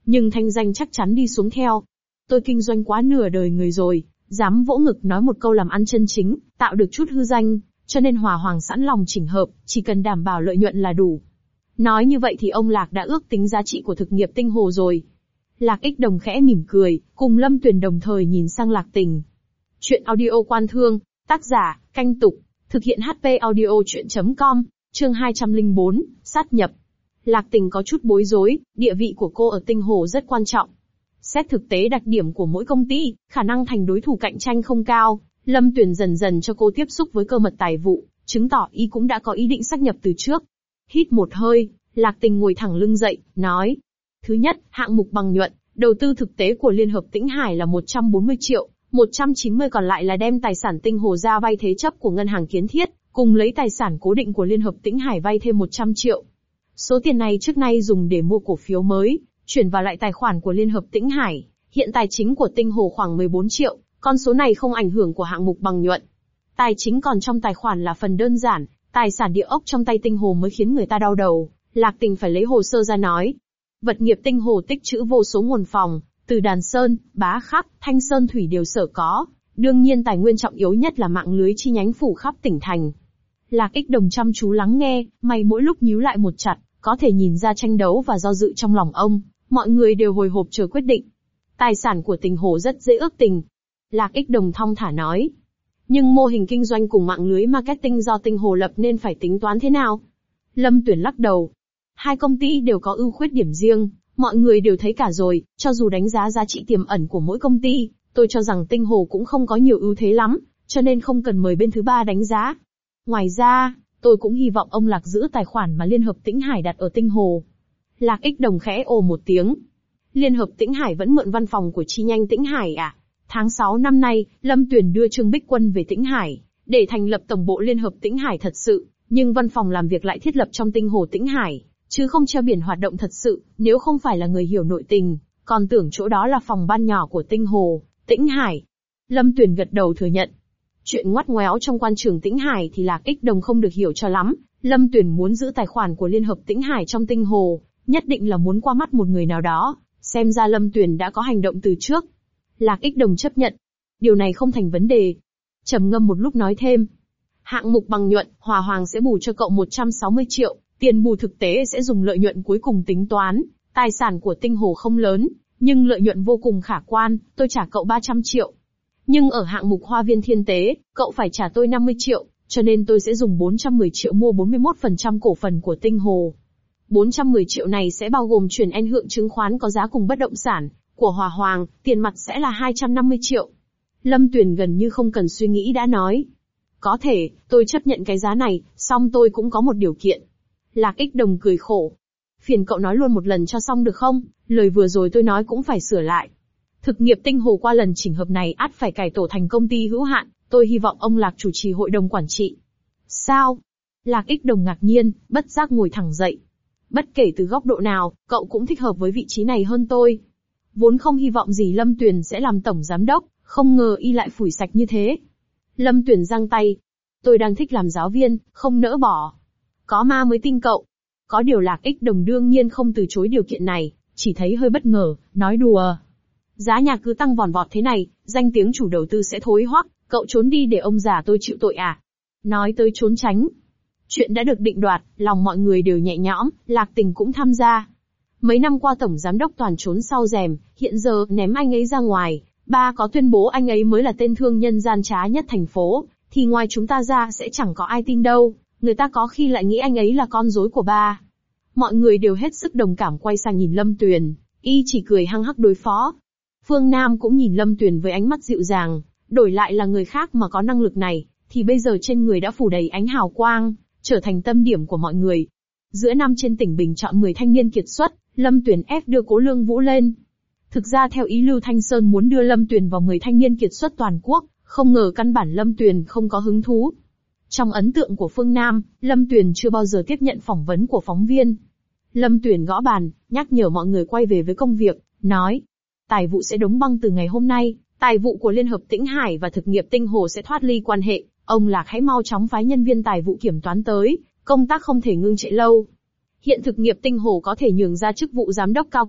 Speaker 1: nhưng thanh danh chắc chắn đi xuống theo. Tôi kinh doanh quá nửa đời người rồi, dám vỗ ngực nói một câu làm ăn chân chính, tạo được chút hư danh, cho nên Hòa Hoàng sẵn lòng chỉnh hợp, chỉ cần đảm bảo lợi nhuận là đủ. Nói như vậy thì ông Lạc đã ước tính giá trị của thực nghiệp tinh hồ rồi. Lạc Ích Đồng khẽ mỉm cười, cùng Lâm Tuyền đồng thời nhìn sang Lạc Tình. Chuyện audio quan thương, tác giả, Canh Tục, thực hiện hát pê audio chuyện chấm com, chương hai trăm lẻ bốn, sát nhập. Lạc Tình có chút bối rối, địa vị của cô ở tinh hồ rất quan trọng. Xét thực tế đặc điểm của mỗi công ty, khả năng thành đối thủ cạnh tranh không cao. Lâm Tuyền dần dần cho cô tiếp xúc với cơ mật tài vụ, chứng tỏ y cũng đã có ý định sát nhập từ trước. Hít một hơi, Lạc Tình ngồi thẳng lưng dậy, nói. Thứ nhất, hạng mục bằng nhuận, đầu tư thực tế của Liên Hợp Tĩnh Hải là một trăm bốn mươi triệu, một trăm chín mươi còn lại là đem tài sản tinh hồ ra vay thế chấp của ngân hàng Kiến Thiết, cùng lấy tài sản cố định của Liên Hợp Tĩnh Hải vay thêm một trăm triệu. Số tiền này trước nay dùng để mua cổ phiếu mới, chuyển vào lại tài khoản của Liên Hợp Tĩnh Hải, hiện tài chính của tinh hồ khoảng mười bốn triệu, con số này không ảnh hưởng của hạng mục bằng nhuận. Tài chính còn trong tài khoản là phần đơn giản, tài sản địa ốc trong tay tinh hồ mới khiến người ta đau đầu. Lạc Tình phải lấy hồ sơ ra nói. Vật nghiệp tinh hồ tích trữ vô số nguồn phòng, từ Đàn Sơn, Bá Khắc, Thanh Sơn Thủy đều sở có. Đương nhiên tài nguyên trọng yếu nhất là mạng lưới chi nhánh phủ khắp tỉnh thành. Lạc Ích Đồng chăm chú lắng nghe, mày mỗi lúc nhíu lại một chặt, có thể nhìn ra tranh đấu và do dự trong lòng ông. Mọi người đều hồi hộp chờ quyết định. Tài sản của tinh hồ rất dễ ước tình. Lạc Ích Đồng thong thả nói. Nhưng mô hình kinh doanh cùng mạng lưới marketing do tinh hồ lập nên phải tính toán thế nào? Lâm Tuyển lắc đầu. Hai công ty đều có ưu khuyết điểm riêng, mọi người đều thấy cả rồi, cho dù đánh giá giá trị tiềm ẩn của mỗi công ty, tôi cho rằng tinh hồ cũng không có nhiều ưu thế lắm, cho nên không cần mời bên thứ ba đánh giá. Ngoài ra, tôi cũng hy vọng ông Lạc giữ tài khoản mà Liên Hợp Tĩnh Hải đặt ở tinh hồ. Lạc Ích Đồng khẽ ồ một tiếng. Liên Hợp Tĩnh Hải vẫn mượn văn phòng của chi nhánh Tĩnh Hải à? Tháng sáu năm nay, Lâm Tuyền đưa Trương Bích Quân về Tĩnh Hải, để thành lập tổng bộ Liên Hợp Tĩnh Hải thật sự, nhưng văn phòng làm việc lại thiết lập trong tinh hồ Tĩnh Hải, chứ không treo biển hoạt động thật sự. Nếu không phải là người hiểu nội tình, còn tưởng chỗ đó là phòng ban nhỏ của tinh hồ Tĩnh Hải. Lâm Tuyền gật đầu thừa nhận. Chuyện ngoắt ngoéo trong quan trường Tĩnh Hải thì Lạc Ích Đồng không được hiểu cho lắm. Lâm Tuyền muốn giữ tài khoản của Liên Hợp Tĩnh Hải trong tinh hồ, nhất định là muốn qua mắt một người nào đó. Xem ra Lâm Tuyền đã có hành động từ trước. Lạc Ích Đồng chấp nhận. Điều này không thành vấn đề. Trầm ngâm một lúc nói thêm. Hạng mục bằng nhuận, Hòa Hoàng sẽ bù cho cậu một trăm sáu mươi triệu, tiền bù thực tế sẽ dùng lợi nhuận cuối cùng tính toán. Tài sản của tinh hồ không lớn, nhưng lợi nhuận vô cùng khả quan, tôi trả cậu ba trăm triệu. Nhưng ở hạng mục Hoa Viên Thiên Tế, cậu phải trả tôi năm mươi triệu, cho nên tôi sẽ dùng bốn trăm mười triệu mua bốn mươi mốt phần trăm cổ phần của tinh hồ. bốn trăm mười triệu này sẽ bao gồm chuyển en hượng chứng khoán có giá cùng bất động sản của Hòa Hoàng, tiền mặt sẽ là hai trăm năm mươi triệu. Lâm Tuyền gần như không cần suy nghĩ đã nói. Có thể, tôi chấp nhận cái giá này, song tôi cũng có một điều kiện. Lạc Ích Đồng cười khổ. Phiền cậu nói luôn một lần cho xong được không, lời vừa rồi tôi nói cũng phải sửa lại. Thực nghiệp tinh hồ qua lần chỉnh hợp này ắt phải cải tổ thành công ty hữu hạn, tôi hy vọng ông Lạc chủ trì hội đồng quản trị. Sao? Lạc Ích Đồng ngạc nhiên, bất giác ngồi thẳng dậy. Bất kể từ góc độ nào, cậu cũng thích hợp với vị trí này hơn tôi. Vốn không hy vọng gì Lâm Tuyền sẽ làm tổng giám đốc, không ngờ y lại phủi sạch như thế. Lâm Tuyền giang tay. Tôi đang thích làm giáo viên, không nỡ bỏ. Có ma mới tin cậu. Có điều Lạc Ích Đồng đương nhiên không từ chối điều kiện này, chỉ thấy hơi bất ngờ, nói đùa. Giá nhà cứ tăng vòn vọt thế này, danh tiếng chủ đầu tư sẽ thối hoắc, cậu trốn đi để ông già tôi chịu tội à? Nói tới trốn tránh. Chuyện đã được định đoạt, lòng mọi người đều nhẹ nhõm, Lạc Tình cũng tham gia. Mấy năm qua tổng giám đốc toàn trốn sau rèm, hiện giờ ném anh ấy ra ngoài, ba có tuyên bố anh ấy mới là tên thương nhân gian trá nhất thành phố, thì ngoài chúng ta ra sẽ chẳng có ai tin đâu, người ta có khi lại nghĩ anh ấy là con rối của ba. Mọi người đều hết sức đồng cảm quay sang nhìn Lâm Tuyền, y chỉ cười hăng hắc đối phó. Phương Nam cũng nhìn Lâm Tuyền với ánh mắt dịu dàng, đổi lại là người khác mà có năng lực này, thì bây giờ trên người đã phủ đầy ánh hào quang, trở thành tâm điểm của mọi người. Giữa năm trên tỉnh Bình chọn mười thanh niên kiệt xuất, Lâm Tuyền ép đưa Cố Lương Vũ lên. Thực ra theo ý Lưu Thanh Sơn muốn đưa Lâm Tuyền vào mười thanh niên kiệt xuất toàn quốc, không ngờ căn bản Lâm Tuyền không có hứng thú. Trong ấn tượng của Phương Nam, Lâm Tuyền chưa bao giờ tiếp nhận phỏng vấn của phóng viên. Lâm Tuyền gõ bàn, nhắc nhở mọi người quay về với công việc, nói. Tài vụ sẽ đóng băng từ ngày hôm nay, tài vụ của Liên Hợp Tĩnh Hải và thực nghiệp tinh hồ sẽ thoát ly quan hệ, ông Lạc hãy mau chóng phái nhân viên tài vụ kiểm toán tới, công tác không thể ngưng trệ lâu. Hiện thực nghiệp tinh hồ có thể nhường ra chức vụ giám đốc cao cấp,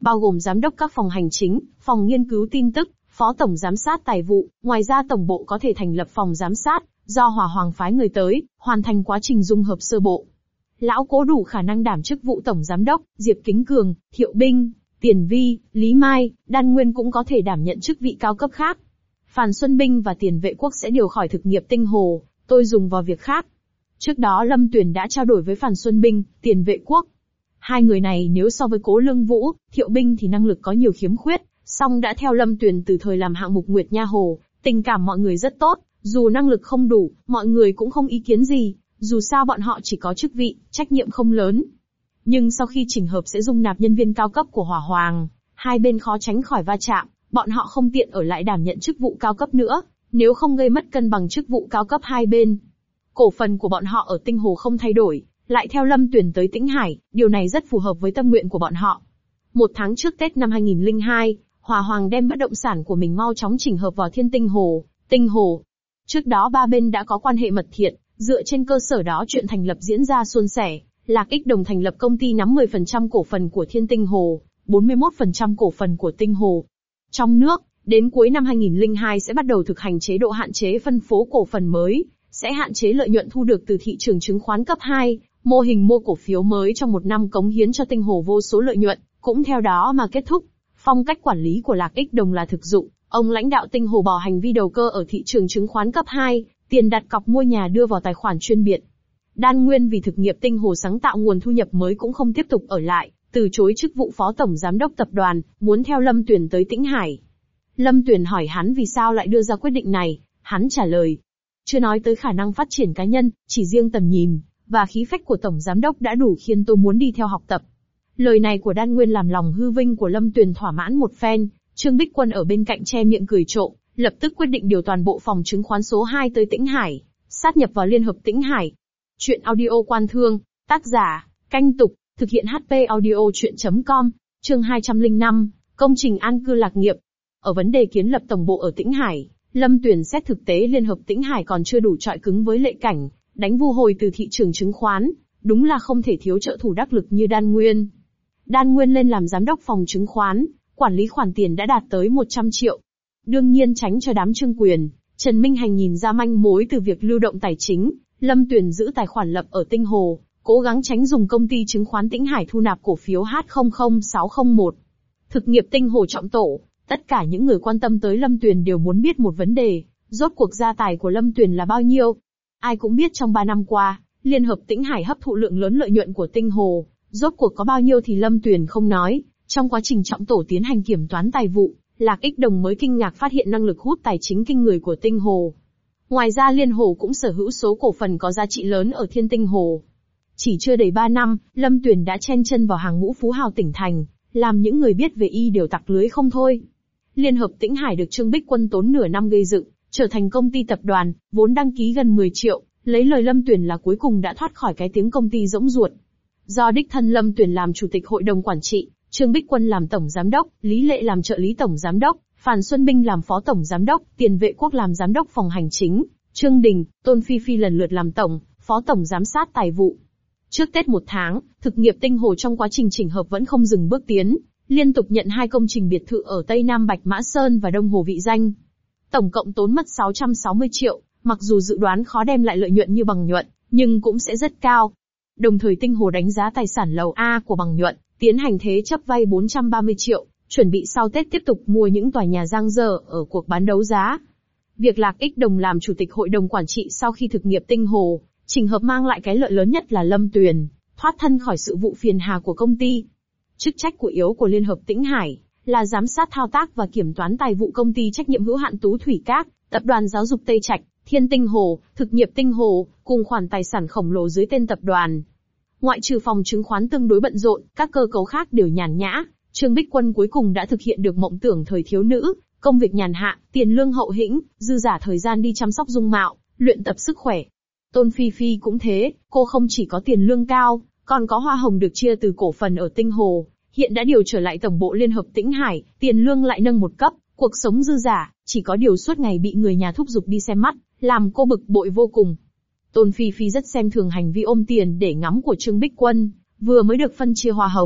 Speaker 1: bao gồm giám đốc các phòng hành chính, phòng nghiên cứu tin tức, phó tổng giám sát tài vụ. Ngoài ra tổng bộ có thể thành lập phòng giám sát, do Hỏa Hoàng phái người tới, hoàn thành quá trình dung hợp sơ bộ. Lão Cố đủ khả năng đảm chức vụ tổng giám đốc, Diệp Kính Cường, Thiệu Binh, Tiền Vi, Lý Mai, Đan Nguyên cũng có thể đảm nhận chức vị cao cấp khác. Phàn Xuân Binh và Tiền Vệ Quốc sẽ điều khỏi thực nghiệp Tinh Hồ, tôi dùng vào việc khác. Trước đó Lâm Tuyền đã trao đổi với Phàn Xuân Binh, Tiền Vệ Quốc. Hai người này nếu so với Cố Lương Vũ, Thiệu Binh thì năng lực có nhiều khiếm khuyết, song đã theo Lâm Tuyền từ thời làm hạng mục Nguyệt Nha Hồ, tình cảm mọi người rất tốt, dù năng lực không đủ, mọi người cũng không ý kiến gì, dù sao bọn họ chỉ có chức vị, trách nhiệm không lớn. Nhưng sau khi chỉnh hợp sẽ dung nạp nhân viên cao cấp của Hỏa Hoàng, hai bên khó tránh khỏi va chạm, bọn họ không tiện ở lại đảm nhận chức vụ cao cấp nữa, nếu không gây mất cân bằng chức vụ cao cấp hai bên. Cổ phần của bọn họ ở Tinh Hồ không thay đổi, lại theo Lâm Tuyền tới Tĩnh Hải, điều này rất phù hợp với tâm nguyện của bọn họ. Một tháng trước Tết năm hai nghìn không trăm lẻ hai, Hỏa Hoàng đem bất động sản của mình mau chóng chỉnh hợp vào Thiên Tinh Hồ, Tinh Hồ. Trước đó ba bên đã có quan hệ mật thiết, dựa trên cơ sở đó chuyện thành lập diễn ra suôn sẻ. Lạc Ích Đồng thành lập công ty nắm mười phần trăm cổ phần của Thiên Tinh Hồ, bốn mươi mốt phần trăm cổ phần của Tinh Hồ. Trong nước, đến cuối năm hai nghìn không trăm lẻ hai sẽ bắt đầu thực hành chế độ hạn chế phân phối cổ phần mới, sẽ hạn chế lợi nhuận thu được từ thị trường chứng khoán cấp hai, mô hình mua cổ phiếu mới trong một năm cống hiến cho Tinh Hồ vô số lợi nhuận, cũng theo đó mà kết thúc. Phong cách quản lý của Lạc Ích Đồng là thực dụng, ông lãnh đạo Tinh Hồ bỏ hành vi đầu cơ ở thị trường chứng khoán cấp hai, tiền đặt cọc mua nhà đưa vào tài khoản chuyên biệt. Đan Nguyên vì thực nghiệp Tinh Hồ sáng tạo nguồn thu nhập mới cũng không tiếp tục ở lại, từ chối chức vụ phó tổng giám đốc tập đoàn, muốn theo Lâm Tuyền tới Tĩnh Hải. Lâm Tuyền hỏi hắn vì sao lại đưa ra quyết định này, hắn trả lời. Chưa nói tới khả năng phát triển cá nhân, chỉ riêng tầm nhìn và khí phách của tổng giám đốc đã đủ khiến tôi muốn đi theo học tập. Lời này của Đan Nguyên làm lòng hư vinh của Lâm Tuyền thỏa mãn một phen, Trương Bích Quân ở bên cạnh che miệng cười trộm, lập tức quyết định điều toàn bộ phòng chứng khoán số hai tới Tĩnh Hải, sát nhập vào Liên hợp Tĩnh Hải. Chuyện audio Quan Thương, tác giả, Canh Tục, thực hiện hát pê audio chuyện chấm com, chương hai trăm lẻ năm, công trình an cư lạc nghiệp. Ở vấn đề kiến lập tổng bộ ở Tĩnh Hải, Lâm Tuyền xét thực tế Liên hợp Tĩnh Hải còn chưa đủ chọi cứng với Lệ Cảnh, đánh vu hồi từ thị trường chứng khoán, đúng là không thể thiếu trợ thủ đắc lực như Đan Nguyên. Đan Nguyên lên làm giám đốc phòng chứng khoán, quản lý khoản tiền đã đạt tới một trăm triệu. Đương nhiên tránh cho đám Trương Quyền, Trần Minh Hành nhìn ra manh mối từ việc lưu động tài chính, Lâm Tuyền giữ tài khoản lập ở Tinh Hồ, cố gắng tránh dùng công ty chứng khoán Tĩnh Hải thu nạp cổ phiếu H không không sáu không một. Thực nghiệp Tinh Hồ trọng tổ, tất cả những người quan tâm tới Lâm Tuyền đều muốn biết một vấn đề, rốt cuộc gia tài của Lâm Tuyền là bao nhiêu? Ai cũng biết trong ba năm qua, Liên hợp Tĩnh Hải hấp thụ lượng lớn lợi nhuận của Tinh Hồ, rốt cuộc có bao nhiêu thì Lâm Tuyền không nói, trong quá trình trọng tổ tiến hành kiểm toán tài vụ, Lạc Ích Đồng mới kinh ngạc phát hiện năng lực hút tài chính kinh người của Tinh Hồ. Ngoài ra Liên Hồ cũng sở hữu số cổ phần có giá trị lớn ở Thiên Tinh Hồ. Chỉ chưa đầy ba năm, Lâm Tuyền đã chen chân vào hàng ngũ phú hào tỉnh thành, làm những người biết về y đều tặc lưới không thôi. Liên hợp Tĩnh Hải được Trương Bích Quân tốn nửa năm gây dựng, trở thành công ty tập đoàn, vốn đăng ký gần mười triệu, lấy lời Lâm Tuyền là cuối cùng đã thoát khỏi cái tiếng công ty rỗng ruột. Do đích thân Lâm Tuyền làm chủ tịch hội đồng quản trị, Trương Bích Quân làm tổng giám đốc, Lý Lệ làm trợ lý tổng giám đốc, Phàn Xuân Binh làm phó tổng giám đốc, Tiền Vệ Quốc làm giám đốc phòng hành chính, Trương Đình, Tôn Phi Phi lần lượt làm tổng, phó tổng giám sát tài vụ. Trước Tết một tháng, thực nghiệp Tinh Hồ trong quá trình chỉnh hợp vẫn không dừng bước tiến, liên tục nhận hai công trình biệt thự ở Tây Nam Bạch Mã Sơn và Đông Hồ Vị Danh. Tổng cộng tốn mất sáu trăm sáu mươi triệu, mặc dù dự đoán khó đem lại lợi nhuận như Bằng Nhuận, nhưng cũng sẽ rất cao. Đồng thời Tinh Hồ đánh giá tài sản lầu A của Bằng Nhuận, tiến hành thế chấp vay bốn trăm ba mươi triệu, chuẩn bị sau Tết tiếp tục mua những tòa nhà giang dở ở cuộc bán đấu giá. Việc Lạc Ích Đồng làm chủ tịch hội đồng quản trị sau khi thực nghiệp Tinh Hồ, chỉnh hợp mang lại cái lợi lớn nhất là Lâm Tuyền thoát thân khỏi sự vụ phiền hà của công ty. Chức trách của yếu của Liên hợp Tĩnh Hải là giám sát thao tác và kiểm toán tài vụ công ty trách nhiệm hữu hạn Tú Thủy Các, tập đoàn giáo dục Tây Trạch, Thiên Tinh Hồ, thực nghiệp Tinh Hồ, cùng khoản tài sản khổng lồ dưới tên tập đoàn. Ngoại trừ phòng chứng khoán tương đối bận rộn, các cơ cấu khác đều nhàn nhã. Trương Bích Quân cuối cùng đã thực hiện được mộng tưởng thời thiếu nữ, công việc nhàn hạ, tiền lương hậu hĩnh, dư giả thời gian đi chăm sóc dung mạo, luyện tập sức khỏe. Tôn Phi Phi cũng thế, cô không chỉ có tiền lương cao, còn có hoa hồng được chia từ cổ phần ở Tinh Hồ, hiện đã điều trở lại tổng bộ Liên hợp Tĩnh Hải, tiền lương lại nâng một cấp, cuộc sống dư giả, chỉ có điều suốt ngày bị người nhà thúc giục đi xem mắt, làm cô bực bội vô cùng. Tôn Phi Phi rất xem thường hành vi ôm tiền để ngắm của Trương Bích Quân, vừa mới được phân chia hoa hồng,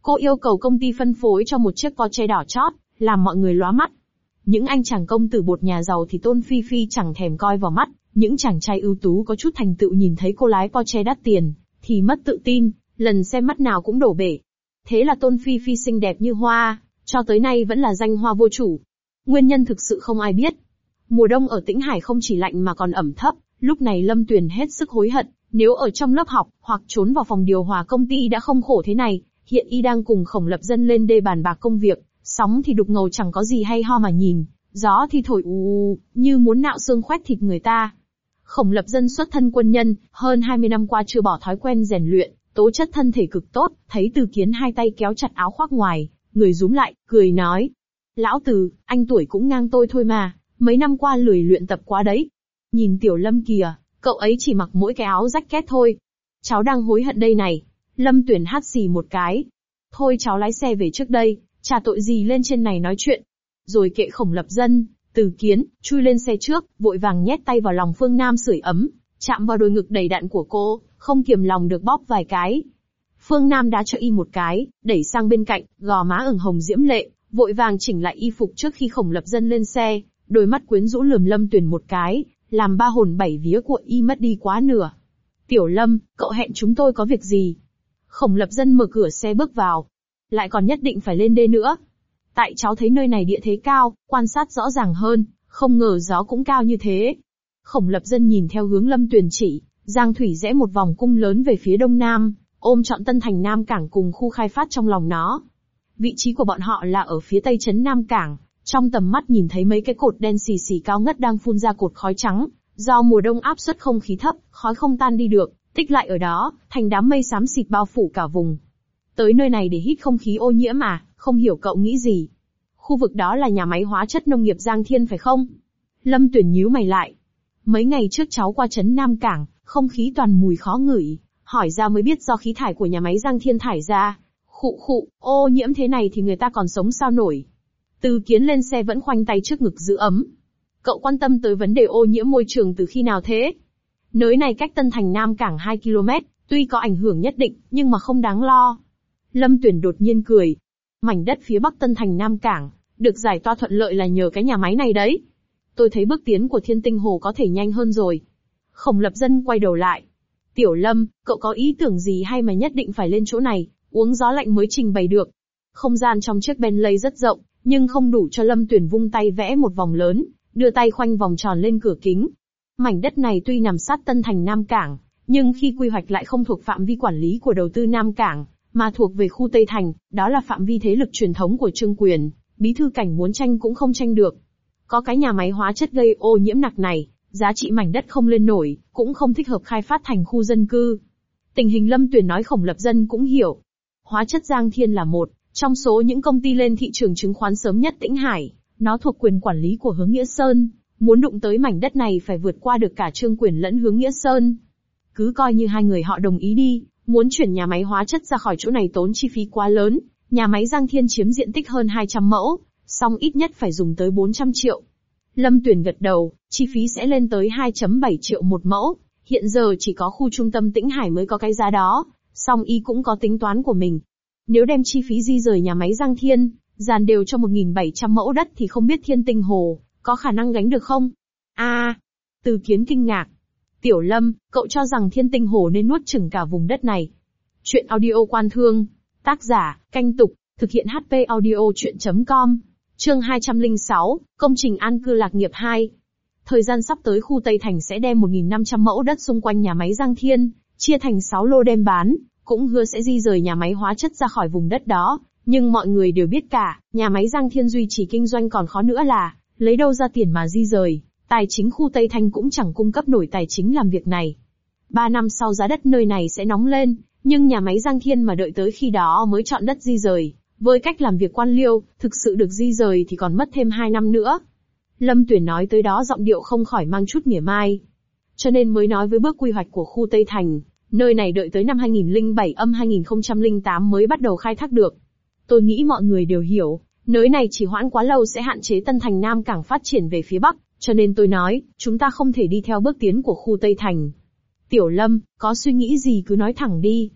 Speaker 1: Cô yêu cầu công ty phân phối cho một chiếc Porsche đỏ chót, làm mọi người lóa mắt. Những anh chàng công tử bột nhà giàu thì Tôn Phi Phi chẳng thèm coi vào mắt, những chàng trai ưu tú có chút thành tựu nhìn thấy cô lái Porsche đắt tiền, thì mất tự tin, lần xem mắt nào cũng đổ bể. Thế là Tôn Phi Phi xinh đẹp như hoa, cho tới nay vẫn là danh hoa vô chủ. Nguyên nhân thực sự không ai biết. Mùa đông ở Tĩnh Hải không chỉ lạnh mà còn ẩm thấp, lúc này Lâm Tuyền hết sức hối hận, nếu ở trong lớp học, hoặc trốn vào phòng điều hòa công ty đã không khổ thế này, hiện y đang cùng Khổng Lập Dân lên đê bàn bạc công việc, sóng thì đục ngầu chẳng có gì hay ho mà nhìn, gió thì thổi ù ù, như muốn nạo xương khoét thịt người ta. Khổng Lập Dân xuất thân quân nhân, hơn hai mươi năm qua chưa bỏ thói quen rèn luyện, tố chất thân thể cực tốt, thấy Từ Kiến hai tay kéo chặt áo khoác ngoài, người rúm lại, cười nói. Lão Từ, anh tuổi cũng ngang tôi thôi mà, mấy năm qua lười luyện tập quá đấy. Nhìn Tiểu Lâm kìa, cậu ấy chỉ mặc mỗi cái áo rách két thôi. Cháu đang hối hận đây này. Lâm Tuyển hát xì một cái. Thôi cháu lái xe về trước đây, chả tội gì lên trên này nói chuyện. Rồi kệ Khổng Lập Dân, Từ Kiến, chui lên xe trước, vội vàng nhét tay vào lòng Phương Nam sưởi ấm, chạm vào đôi ngực đầy đặn của cô, không kiềm lòng được bóp vài cái. Phương Nam đá cho y một cái, đẩy sang bên cạnh, gò má ửng hồng diễm lệ, vội vàng chỉnh lại y phục trước khi Khổng Lập Dân lên xe, đôi mắt quyến rũ lườm Lâm Tuyền một cái, làm ba hồn bảy vía của y mất đi quá nửa. Tiểu Lâm, cậu hẹn chúng tôi có việc gì? Khổng Lập Dân mở cửa xe bước vào. Lại còn nhất định phải lên đê nữa. Tại cháu thấy nơi này địa thế cao, quan sát rõ ràng hơn, không ngờ gió cũng cao như thế. Khổng Lập Dân nhìn theo hướng Lâm Tuyền chỉ, Giang Thủy rẽ một vòng cung lớn về phía đông nam, ôm trọn Tân Thành Nam Cảng cùng khu khai phát trong lòng nó. Vị trí của bọn họ là ở phía tây trấn Nam Cảng, trong tầm mắt nhìn thấy mấy cái cột đen xì xì cao ngất đang phun ra cột khói trắng, do mùa đông áp suất không khí thấp, khói không tan đi được, tích lại ở đó, thành đám mây xám xịt bao phủ cả vùng. Tới nơi này để hít không khí ô nhiễm à, không hiểu cậu nghĩ gì. Khu vực đó là nhà máy hóa chất nông nghiệp Giang Thiên phải không? Lâm Tuyển nhíu mày lại. Mấy ngày trước cháu qua trấn Nam Cảng, không khí toàn mùi khó ngửi, hỏi ra mới biết do khí thải của nhà máy Giang Thiên thải ra. Khụ khụ, ô nhiễm thế này thì người ta còn sống sao nổi. Từ Kiến lên xe vẫn khoanh tay trước ngực giữ ấm. Cậu quan tâm tới vấn đề ô nhiễm môi trường từ khi nào thế? Nơi này cách Tân Thành Nam Cảng hai ki lô mét, tuy có ảnh hưởng nhất định, nhưng mà không đáng lo. Lâm Tuyển đột nhiên cười. Mảnh đất phía bắc Tân Thành Nam Cảng, được giải tỏa thuận lợi là nhờ cái nhà máy này đấy. Tôi thấy bước tiến của Thiên Tinh Hồ có thể nhanh hơn rồi. Khổng Lập Dân quay đầu lại. Tiểu Lâm, cậu có ý tưởng gì hay mà nhất định phải lên chỗ này, uống gió lạnh mới trình bày được. Không gian trong chiếc Bentley rất rộng, nhưng không đủ cho Lâm Tuyển vung tay vẽ một vòng lớn, đưa tay khoanh vòng tròn lên cửa kính. Mảnh đất này tuy nằm sát Tân Thành Nam Cảng, nhưng khi quy hoạch lại không thuộc phạm vi quản lý của đầu tư Nam Cảng, mà thuộc về khu Tây Thành, đó là phạm vi thế lực truyền thống của Trương Quyền, bí thư cảnh muốn tranh cũng không tranh được. Có cái nhà máy hóa chất gây ô nhiễm nặng này, giá trị mảnh đất không lên nổi, cũng không thích hợp khai phát thành khu dân cư. Tình hình Lâm Tuyển nói Khổng Lập Dân cũng hiểu. Hóa chất Giang Thiên là một trong số những công ty lên thị trường chứng khoán sớm nhất Tĩnh Hải, nó thuộc quyền quản lý của Hướng Nghĩa Sơn, muốn đụng tới mảnh đất này phải vượt qua được cả Trương Quyền lẫn Hướng Nghĩa Sơn. Cứ coi như hai người họ đồng ý đi, muốn chuyển nhà máy hóa chất ra khỏi chỗ này tốn chi phí quá lớn, nhà máy Giang Thiên chiếm diện tích hơn hai trăm mẫu, song ít nhất phải dùng tới bốn trăm triệu. Lâm Tuyển gật đầu, chi phí sẽ lên tới hai phẩy bảy triệu một mẫu, hiện giờ chỉ có khu trung tâm Tĩnh Hải mới có cái giá đó, song y cũng có tính toán của mình. Nếu đem chi phí di rời nhà máy Giang Thiên, dàn đều cho một nghìn bảy trăm mẫu đất thì không biết Thiên Tinh Hồ có khả năng gánh được không? A, à, Từ Kiến kinh ngạc. Tiểu Lâm, cậu cho rằng Thiên Tinh Hồ nên nuốt chửng cả vùng đất này. Chuyện audio Quan Thương, tác giả, Canh Tục, thực hiện hát pê audio chuyện chấm com, chương hai trăm lẻ sáu, công trình an cư lạc nghiệp hai. Thời gian sắp tới khu Tây Thành sẽ đem một nghìn năm trăm mẫu đất xung quanh nhà máy Giang Thiên, chia thành sáu lô đem bán, cũng hứa sẽ di rời nhà máy hóa chất ra khỏi vùng đất đó. Nhưng mọi người đều biết cả, nhà máy Giang Thiên duy trì kinh doanh còn khó nữa là, lấy đâu ra tiền mà di rời, tài chính khu Tây Thành cũng chẳng cung cấp nổi tài chính làm việc này. Ba năm sau giá đất nơi này sẽ nóng lên, nhưng nhà máy Giang Thiên mà đợi tới khi đó mới chọn đất di rời, với cách làm việc quan liêu, thực sự được di rời thì còn mất thêm hai năm nữa. Lâm Tuyển nói tới đó giọng điệu không khỏi mang chút mỉa mai. Cho nên mới nói với bước quy hoạch của khu Tây Thành, nơi này đợi tới năm hai nghìn lẻ bảy âm hai nghìn không trăm lẻ tám mới bắt đầu khai thác được. Tôi nghĩ mọi người đều hiểu, nơi này chỉ hoãn quá lâu sẽ hạn chế Tân Thành Nam Cảng phát triển về phía Bắc, cho nên tôi nói, chúng ta không thể đi theo bước tiến của khu Tây Thành. Tiểu Lâm, có suy nghĩ gì cứ nói thẳng đi.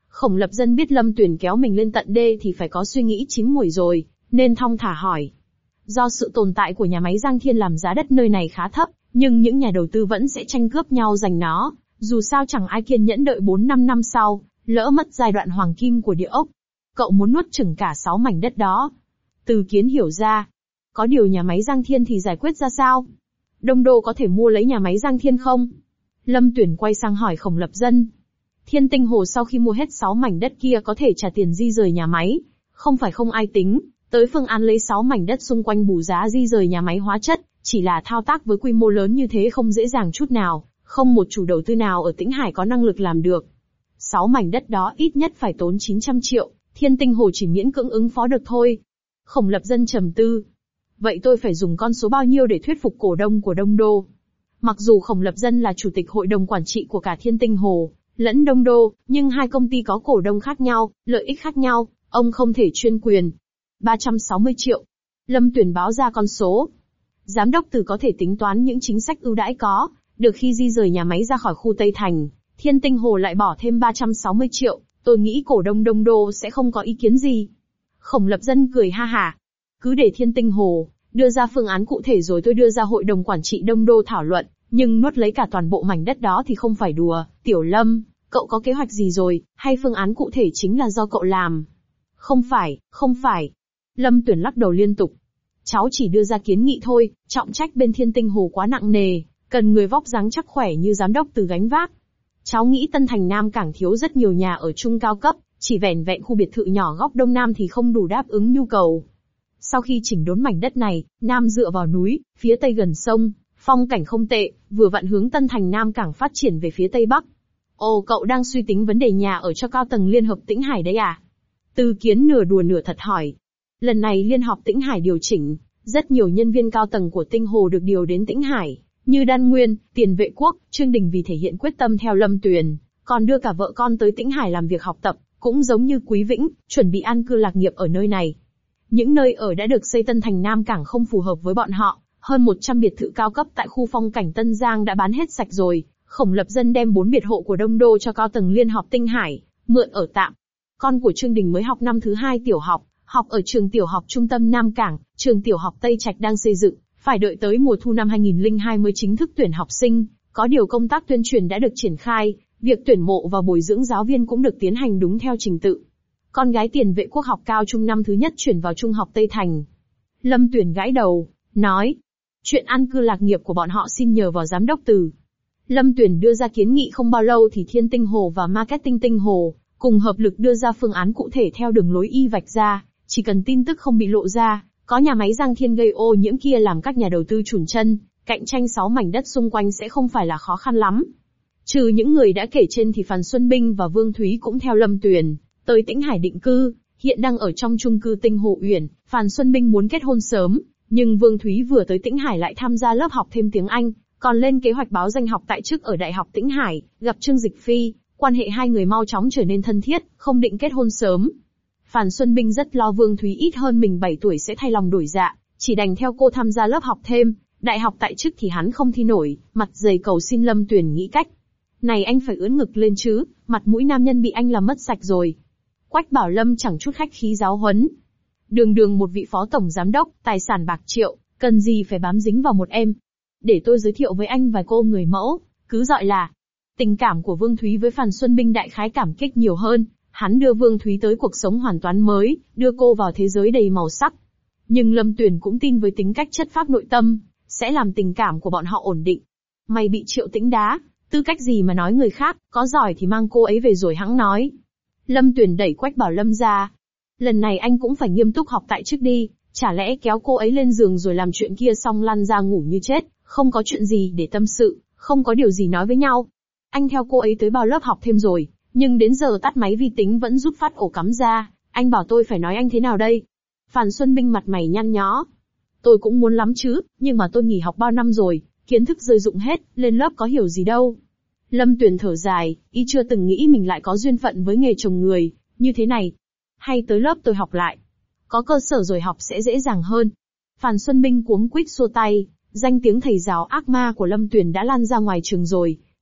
Speaker 1: Khổng Lập Dân biết Lâm Tuyền kéo mình lên tận đê thì phải có suy nghĩ chín muồi rồi, nên thong thả hỏi. Do sự tồn tại của nhà máy Giang Thiên làm giá đất nơi này khá thấp, nhưng những nhà đầu tư vẫn sẽ tranh cướp nhau giành nó, dù sao chẳng ai kiên nhẫn đợi bốn năm năm sau, lỡ mất giai đoạn hoàng kim của địa ốc. Cậu muốn nuốt chửng cả sáu mảnh đất đó. Từ Kiến hiểu ra. Có điều nhà máy Giang Thiên thì giải quyết ra sao? Đông Đô có thể mua lấy nhà máy Giang Thiên không? Lâm Tuyển quay sang hỏi Khổng Lập Dân. Thiên Tinh Hồ sau khi mua hết sáu mảnh đất kia có thể trả tiền di rời nhà máy. Không phải không ai tính, tới phương án lấy sáu mảnh đất xung quanh bù giá di rời nhà máy hóa chất, chỉ là thao tác với quy mô lớn như thế không dễ dàng chút nào, không một chủ đầu tư nào ở Tĩnh Hải có năng lực làm được. Sáu mảnh đất đó ít nhất phải tốn chín trăm triệu, Thiên Tinh Hồ chỉ miễn cưỡng ứng phó được thôi. Khổng Lập Dân trầm tư. Vậy tôi phải dùng con số bao nhiêu để thuyết phục cổ đông của Đông Đô? Mặc dù Khổng Lập Dân là chủ tịch hội đồng quản trị của cả Thiên Tinh Hồ, lẫn Đông Đô, nhưng hai công ty có cổ đông khác nhau, lợi ích khác nhau, ông không thể chuyên quyền. ba trăm sáu mươi triệu. Lâm Tuyển báo ra con số. Giám đốc Từ có thể tính toán những chính sách ưu đãi có, được khi di rời nhà máy ra khỏi khu Tây Thành, Thiên Tinh Hồ lại bỏ thêm ba trăm sáu mươi triệu, tôi nghĩ cổ đông Đông Đô sẽ không có ý kiến gì. Khổng Lập Dân cười ha hả. Cứ để Thiên Tinh Hồ đưa ra phương án cụ thể rồi tôi đưa ra hội đồng quản trị Đông Đô thảo luận, nhưng nuốt lấy cả toàn bộ mảnh đất đó thì không phải đùa. Tiểu Lâm, cậu có kế hoạch gì rồi, hay phương án cụ thể chính là do cậu làm? Không phải, không phải. Lâm Tuyển lắc đầu liên tục. Cháu chỉ đưa ra kiến nghị thôi, trọng trách bên Thiên Tinh Hồ quá nặng nề, cần người vóc dáng chắc khỏe như giám đốc Từ gánh vác. Cháu nghĩ Tân Thành Nam Cảng thiếu rất nhiều nhà ở chung cao cấp, chỉ vẻn vẹn khu biệt thự nhỏ góc Đông Nam thì không đủ đáp ứng nhu cầu. Sau khi chỉnh đốn mảnh đất này, Nam dựa vào núi, phía Tây gần sông, phong cảnh không tệ, vừa vặn hướng Tân Thành Nam Cảng phát triển về phía Tây Bắc. Ồ, cậu đang suy tính vấn đề nhà ở cho cao tầng Liên hợp Tĩnh Hải đấy à? Từ Kiến nửa đùa nửa thật hỏi. Lần này Liên hợp Tĩnh Hải điều chỉnh, rất nhiều nhân viên cao tầng của Tinh Hồ được điều đến Tĩnh Hải, như Đan Nguyên, Tiền Vệ Quốc, Trương Đình vì thể hiện quyết tâm theo Lâm Tuyền, còn đưa cả vợ con tới Tĩnh Hải làm việc học tập, cũng giống như Quý Vĩnh, chuẩn bị an cư lạc nghiệp ở nơi này. Những nơi ở đã được xây Tân Thành Nam Cảng không phù hợp với bọn họ, hơn một trăm biệt thự cao cấp tại khu phong cảnh Tân Giang đã bán hết sạch rồi. Khổng Lập Dân đem bốn biệt hộ của Đông Đô cho cao tầng Liên hợp Tinh Hải, mượn ở tạm. Con của Trương Đình mới học năm thứ hai tiểu học, học ở trường tiểu học trung tâm Nam Cảng, trường tiểu học Tây Trạch đang xây dựng, phải đợi tới mùa thu năm hai nghìn không trăm lẻ hai mới chính thức tuyển học sinh, có điều công tác tuyên truyền đã được triển khai, việc tuyển mộ và bồi dưỡng giáo viên cũng được tiến hành đúng theo trình tự. Con gái Tiền Vệ Quốc học cao trung năm thứ nhất chuyển vào trung học Tây Thành. Lâm Tuyển gãi đầu, nói, chuyện an cư lạc nghiệp của bọn họ xin nhờ vào giám đốc Từ. Lâm Tuyển đưa ra kiến nghị không bao lâu thì Thiên Tinh Hồ và Marketing Tinh Hồ cùng hợp lực đưa ra phương án cụ thể theo đường lối y vạch ra, chỉ cần tin tức không bị lộ ra, có nhà máy Giang Thiên gây ô nhiễm kia làm các nhà đầu tư chùn chân, cạnh tranh sáu mảnh đất xung quanh sẽ không phải là khó khăn lắm. Trừ những người đã kể trên thì Phan Xuân Binh và Vương Thúy cũng theo Lâm Tuyền tới Tĩnh Hải định cư, hiện đang ở trong chung cư Tinh Hồ Uyển. Phan Xuân Binh muốn kết hôn sớm, nhưng Vương Thúy vừa tới Tĩnh Hải lại tham gia lớp học thêm tiếng Anh, còn lên kế hoạch báo danh học tại chức ở Đại học Tĩnh Hải, gặp Trương Dịch Phi, quan hệ hai người mau chóng trở nên thân thiết, không định kết hôn sớm. Phan Xuân Binh rất lo Vương Thúy ít hơn mình bảy tuổi sẽ thay lòng đổi dạ, chỉ đành theo cô tham gia lớp học thêm, đại học tại chức thì hắn không thi nổi, mặt dày cầu xin Lâm Tuyền nghĩ cách. Này anh phải ưỡn ngực lên chứ, mặt mũi nam nhân bị anh làm mất sạch rồi. Quách Bảo Lâm chẳng chút khách khí giáo huấn. Đường đường một vị phó tổng giám đốc, tài sản bạc triệu, cần gì phải bám dính vào một em. Để tôi giới thiệu với anh vài cô người mẫu, cứ gọi là. Tình cảm của Vương Thúy với Phan Xuân Binh đại khái cảm kích nhiều hơn, hắn đưa Vương Thúy tới cuộc sống hoàn toàn mới, đưa cô vào thế giới đầy màu sắc. Nhưng Lâm Tuyền cũng tin với tính cách chất phác nội tâm, sẽ làm tình cảm của bọn họ ổn định. Mày bị Triệu Tĩnh đá, tư cách gì mà nói người khác, có giỏi thì mang cô ấy về rồi hẵng nói. Lâm Tuyền đẩy Quách Bảo Lâm ra. Lần này anh cũng phải nghiêm túc học tại chức đi, chả lẽ kéo cô ấy lên giường rồi làm chuyện kia xong lăn ra ngủ như chết, không có chuyện gì để tâm sự, không có điều gì nói với nhau. Anh theo cô ấy tới bao lớp học thêm rồi, nhưng đến giờ tắt máy vi tính vẫn rút phát ổ cắm ra, anh bảo tôi phải nói anh thế nào đây? Phan Xuân Binh mặt mày nhăn nhó. Tôi cũng muốn lắm chứ, nhưng mà tôi nghỉ học bao năm rồi, kiến thức rơi rụng hết, lên lớp có hiểu gì đâu. Lâm Tuyền thở dài, y chưa từng nghĩ mình lại có duyên phận với nghề chồng người, như thế này. Hay tới lớp tôi học lại. Có cơ sở rồi học sẽ dễ dàng hơn. Phan Xuân Binh cuống quýt xua tay, danh tiếng thầy giáo ác ma của Lâm Tuyền đã lan ra ngoài trường rồi.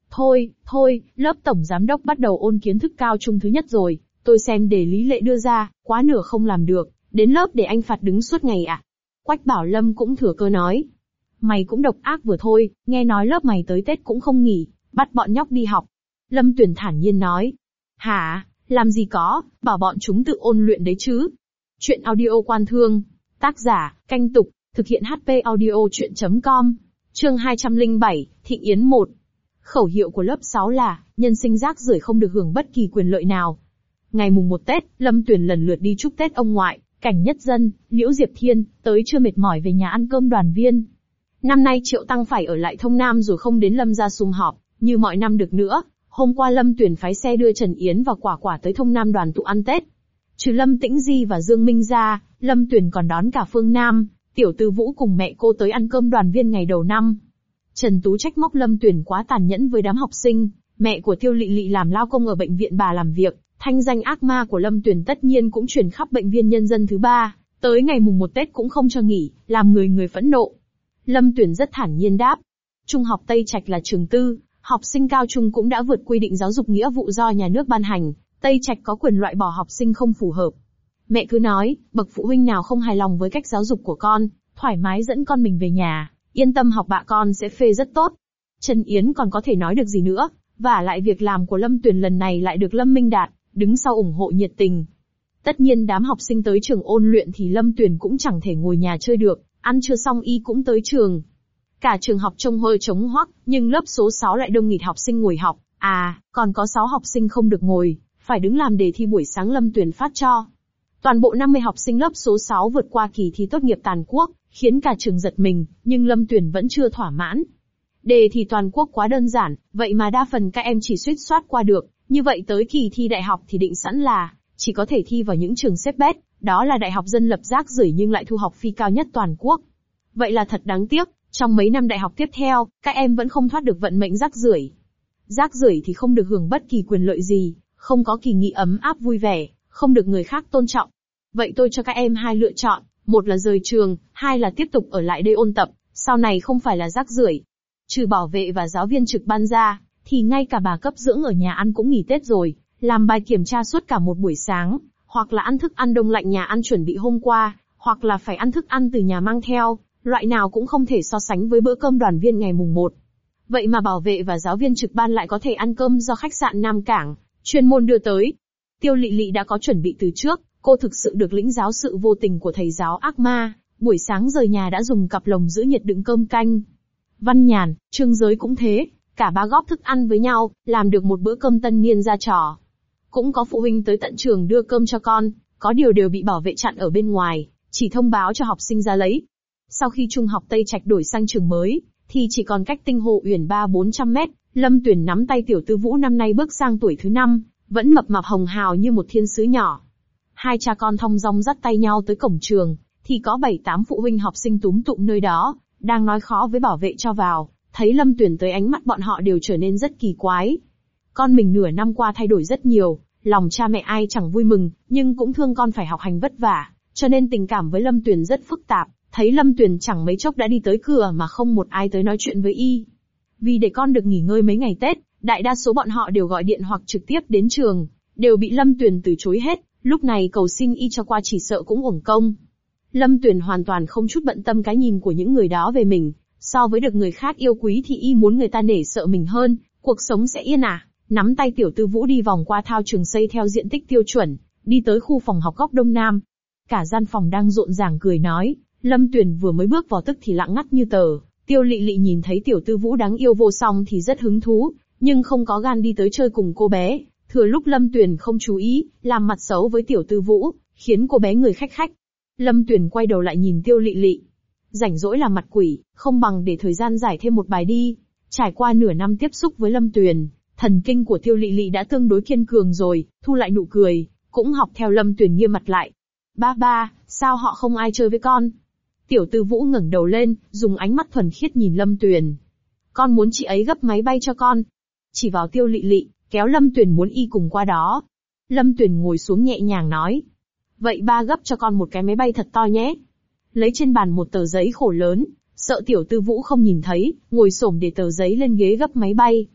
Speaker 1: Thôi, thôi, lớp tổng giám đốc bắt đầu ôn kiến thức cao trung thứ nhất rồi, tôi xem đề Lý Lệ đưa ra, quá nửa không làm được, đến lớp để anh phạt đứng suốt ngày à? Quách Bảo Lâm cũng thừa cơ nói. Mày cũng độc ác vừa thôi, nghe nói lớp mày tới Tết cũng không nghỉ, bắt bọn nhóc đi học. Lâm Tuyền thản nhiên nói. Hả, làm gì có, bảo bọn chúng tự ôn luyện đấy chứ. Chuyện audio Quan Thương. Tác giả, Canh Tục, thực hiện hát pê audio chuyện chấm com. Chương hai trăm lẻ bảy, Thịnh Yến một. Khẩu hiệu của lớp sáu là, nhân sinh rác rưởi không được hưởng bất kỳ quyền lợi nào. Ngày mùng một Tết, Lâm Tuyền lần lượt đi chúc Tết ông ngoại, Cảnh Nhất Dân, Liễu Diệp Thiên, tới chưa mệt mỏi về nhà ăn cơm đoàn viên. Năm nay Triệu Tăng phải ở lại Thông Nam rồi không đến Lâm gia sum họp, như mọi năm được nữa. Hôm qua Lâm Tuyền phái xe đưa Trần Yến và Quả Quả tới Thông Nam đoàn tụ ăn Tết. Trừ Lâm Tĩnh Di và Dương Minh ra, Lâm Tuyền còn đón cả Phương Nam, Tiểu Tư Vũ cùng mẹ cô tới ăn cơm đoàn viên ngày đầu năm. Trần Tú trách móc Lâm Tuyền quá tàn nhẫn với đám học sinh, mẹ của Tiêu Lị Lị làm lao công ở bệnh viện bà làm việc, thanh danh ác ma của Lâm Tuyền tất nhiên cũng truyền khắp bệnh viện nhân dân thứ ba, tới ngày mùng một Tết cũng không cho nghỉ, làm người người phẫn nộ. Lâm Tuyền rất thản nhiên đáp. Trung học Tây Trạch là trường tư, học sinh cao trung cũng đã vượt quy định giáo dục nghĩa vụ do nhà nước ban hành, Tây Trạch có quyền loại bỏ học sinh không phù hợp. Mẹ cứ nói, bậc phụ huynh nào không hài lòng với cách giáo dục của con, thoải mái dẫn con mình về nhà, yên tâm học bạ con sẽ phê rất tốt. Trần Yến còn có thể nói được gì nữa, và lại việc làm của Lâm Tuyền lần này lại được Lâm Minh Đạt đứng sau ủng hộ nhiệt tình. Tất nhiên đám học sinh tới trường ôn luyện thì Lâm Tuyền cũng chẳng thể ngồi nhà chơi được, ăn trưa xong y cũng tới trường. Cả trường học trông hơi trống hoắc, nhưng lớp số sáu lại đông nghịt học sinh ngồi học, à, còn có sáu học sinh không được ngồi, phải đứng làm đề thi buổi sáng Lâm Tuyền phát cho. Toàn bộ năm mươi học sinh lớp số sáu vượt qua kỳ thi tốt nghiệp toàn quốc, khiến cả trường giật mình, nhưng Lâm Tuyền vẫn chưa thỏa mãn. Đề thi toàn quốc quá đơn giản, vậy mà đa phần các em chỉ suýt soát qua được, như vậy tới kỳ thi đại học thì định sẵn là chỉ có thể thi vào những trường xếp bét, đó là đại học dân lập rác rưởi nhưng lại thu học phí cao nhất toàn quốc. Vậy là thật đáng tiếc, trong mấy năm đại học tiếp theo, các em vẫn không thoát được vận mệnh rác rưởi. Rác rưởi thì không được hưởng bất kỳ quyền lợi gì, không có kỳ nghỉ ấm áp vui vẻ, không được người khác tôn trọng. Vậy tôi cho các em hai lựa chọn, một là rời trường, hai là tiếp tục ở lại đây ôn tập, sau này không phải là rác rưởi. Trừ bảo vệ và giáo viên trực ban ra, thì ngay cả bà cấp dưỡng ở nhà ăn cũng nghỉ Tết rồi, làm bài kiểm tra suốt cả một buổi sáng, hoặc là ăn thức ăn đông lạnh nhà ăn chuẩn bị hôm qua, hoặc là phải ăn thức ăn từ nhà mang theo, loại nào cũng không thể so sánh với bữa cơm đoàn viên ngày mùng một. Vậy mà bảo vệ và giáo viên trực ban lại có thể ăn cơm do khách sạn Nam Cảng chuyên môn đưa tới. Tiêu Lị Lị đã có chuẩn bị từ trước, cô thực sự được lĩnh giáo sự vô tình của thầy giáo ác ma, buổi sáng rời nhà đã dùng cặp lồng giữ nhiệt đựng cơm canh. Văn Nhàn, Trương Giới cũng thế, cả ba góp thức ăn với nhau, làm được một bữa cơm tân niên ra trò. Cũng có phụ huynh tới tận trường đưa cơm cho con, có điều đều bị bảo vệ chặn ở bên ngoài, chỉ thông báo cho học sinh ra lấy. Sau khi Trung học Tây Trạch đổi sang trường mới, thì chỉ còn cách Tinh Hồ Uyển ba bốn trăm mét, Lâm Tuyền nắm tay Tiểu Tư Vũ năm nay bước sang tuổi thứ năm, vẫn mập mạp hồng hào như một thiên sứ nhỏ. Hai cha con thong dong dắt tay nhau tới cổng trường, thì có bảy tám phụ huynh học sinh túm tụm nơi đó, đang nói khó với bảo vệ cho vào, thấy Lâm Tuyền tới ánh mắt bọn họ đều trở nên rất kỳ quái. Con mình nửa năm qua thay đổi rất nhiều, lòng cha mẹ ai chẳng vui mừng, nhưng cũng thương con phải học hành vất vả, cho nên tình cảm với Lâm Tuyền rất phức tạp. Thấy Lâm Tuyền chẳng mấy chốc đã đi tới cửa mà không một ai tới nói chuyện với y. Vì để con được nghỉ ngơi mấy ngày Tết, đại đa số bọn họ đều gọi điện hoặc trực tiếp đến trường, đều bị Lâm Tuyền từ chối hết, lúc này cầu xin y cho qua chỉ sợ cũng uổng công. Lâm Tuyền hoàn toàn không chút bận tâm cái nhìn của những người đó về mình, so với được người khác yêu quý thì y muốn người ta nể sợ mình hơn, cuộc sống sẽ yên ả. Nắm tay Tiểu Tư Vũ đi vòng qua thao trường xây theo diện tích tiêu chuẩn, đi tới khu phòng học góc đông nam. Cả gian phòng đang rộn ràng cười nói. Lâm Tuyền vừa mới bước vào tức thì lặng ngắt như tờ. Tiêu Lị Lị nhìn thấy Tiểu Tư Vũ đáng yêu vô song thì rất hứng thú, nhưng không có gan đi tới chơi cùng cô bé. Thừa lúc Lâm Tuyền không chú ý, làm mặt xấu với Tiểu Tư Vũ, khiến cô bé người khách khách. Lâm Tuyền quay đầu lại nhìn Tiêu Lị Lị. Rảnh rỗi làm mặt quỷ, không bằng để thời gian giải thêm một bài đi. Trải qua nửa năm tiếp xúc với Lâm Tuyền, thần kinh của Tiêu Lị Lị đã tương đối kiên cường rồi, thu lại nụ cười, cũng học theo Lâm Tuyền nghiêm mặt lại. Ba ba, sao họ không ai chơi với con? Tiểu Tư Vũ ngẩng đầu lên, dùng ánh mắt thuần khiết nhìn Lâm Tuyền. Con muốn chị ấy gấp máy bay cho con. Chỉ vào Tiêu Lị Lị, kéo Lâm Tuyền muốn y cùng qua đó. Lâm Tuyền ngồi xuống nhẹ nhàng nói. Vậy ba gấp cho con một cái máy bay thật to nhé. Lấy trên bàn một tờ giấy khổ lớn, sợ Tiểu Tư Vũ không nhìn thấy, ngồi xổm để tờ giấy lên ghế gấp máy bay.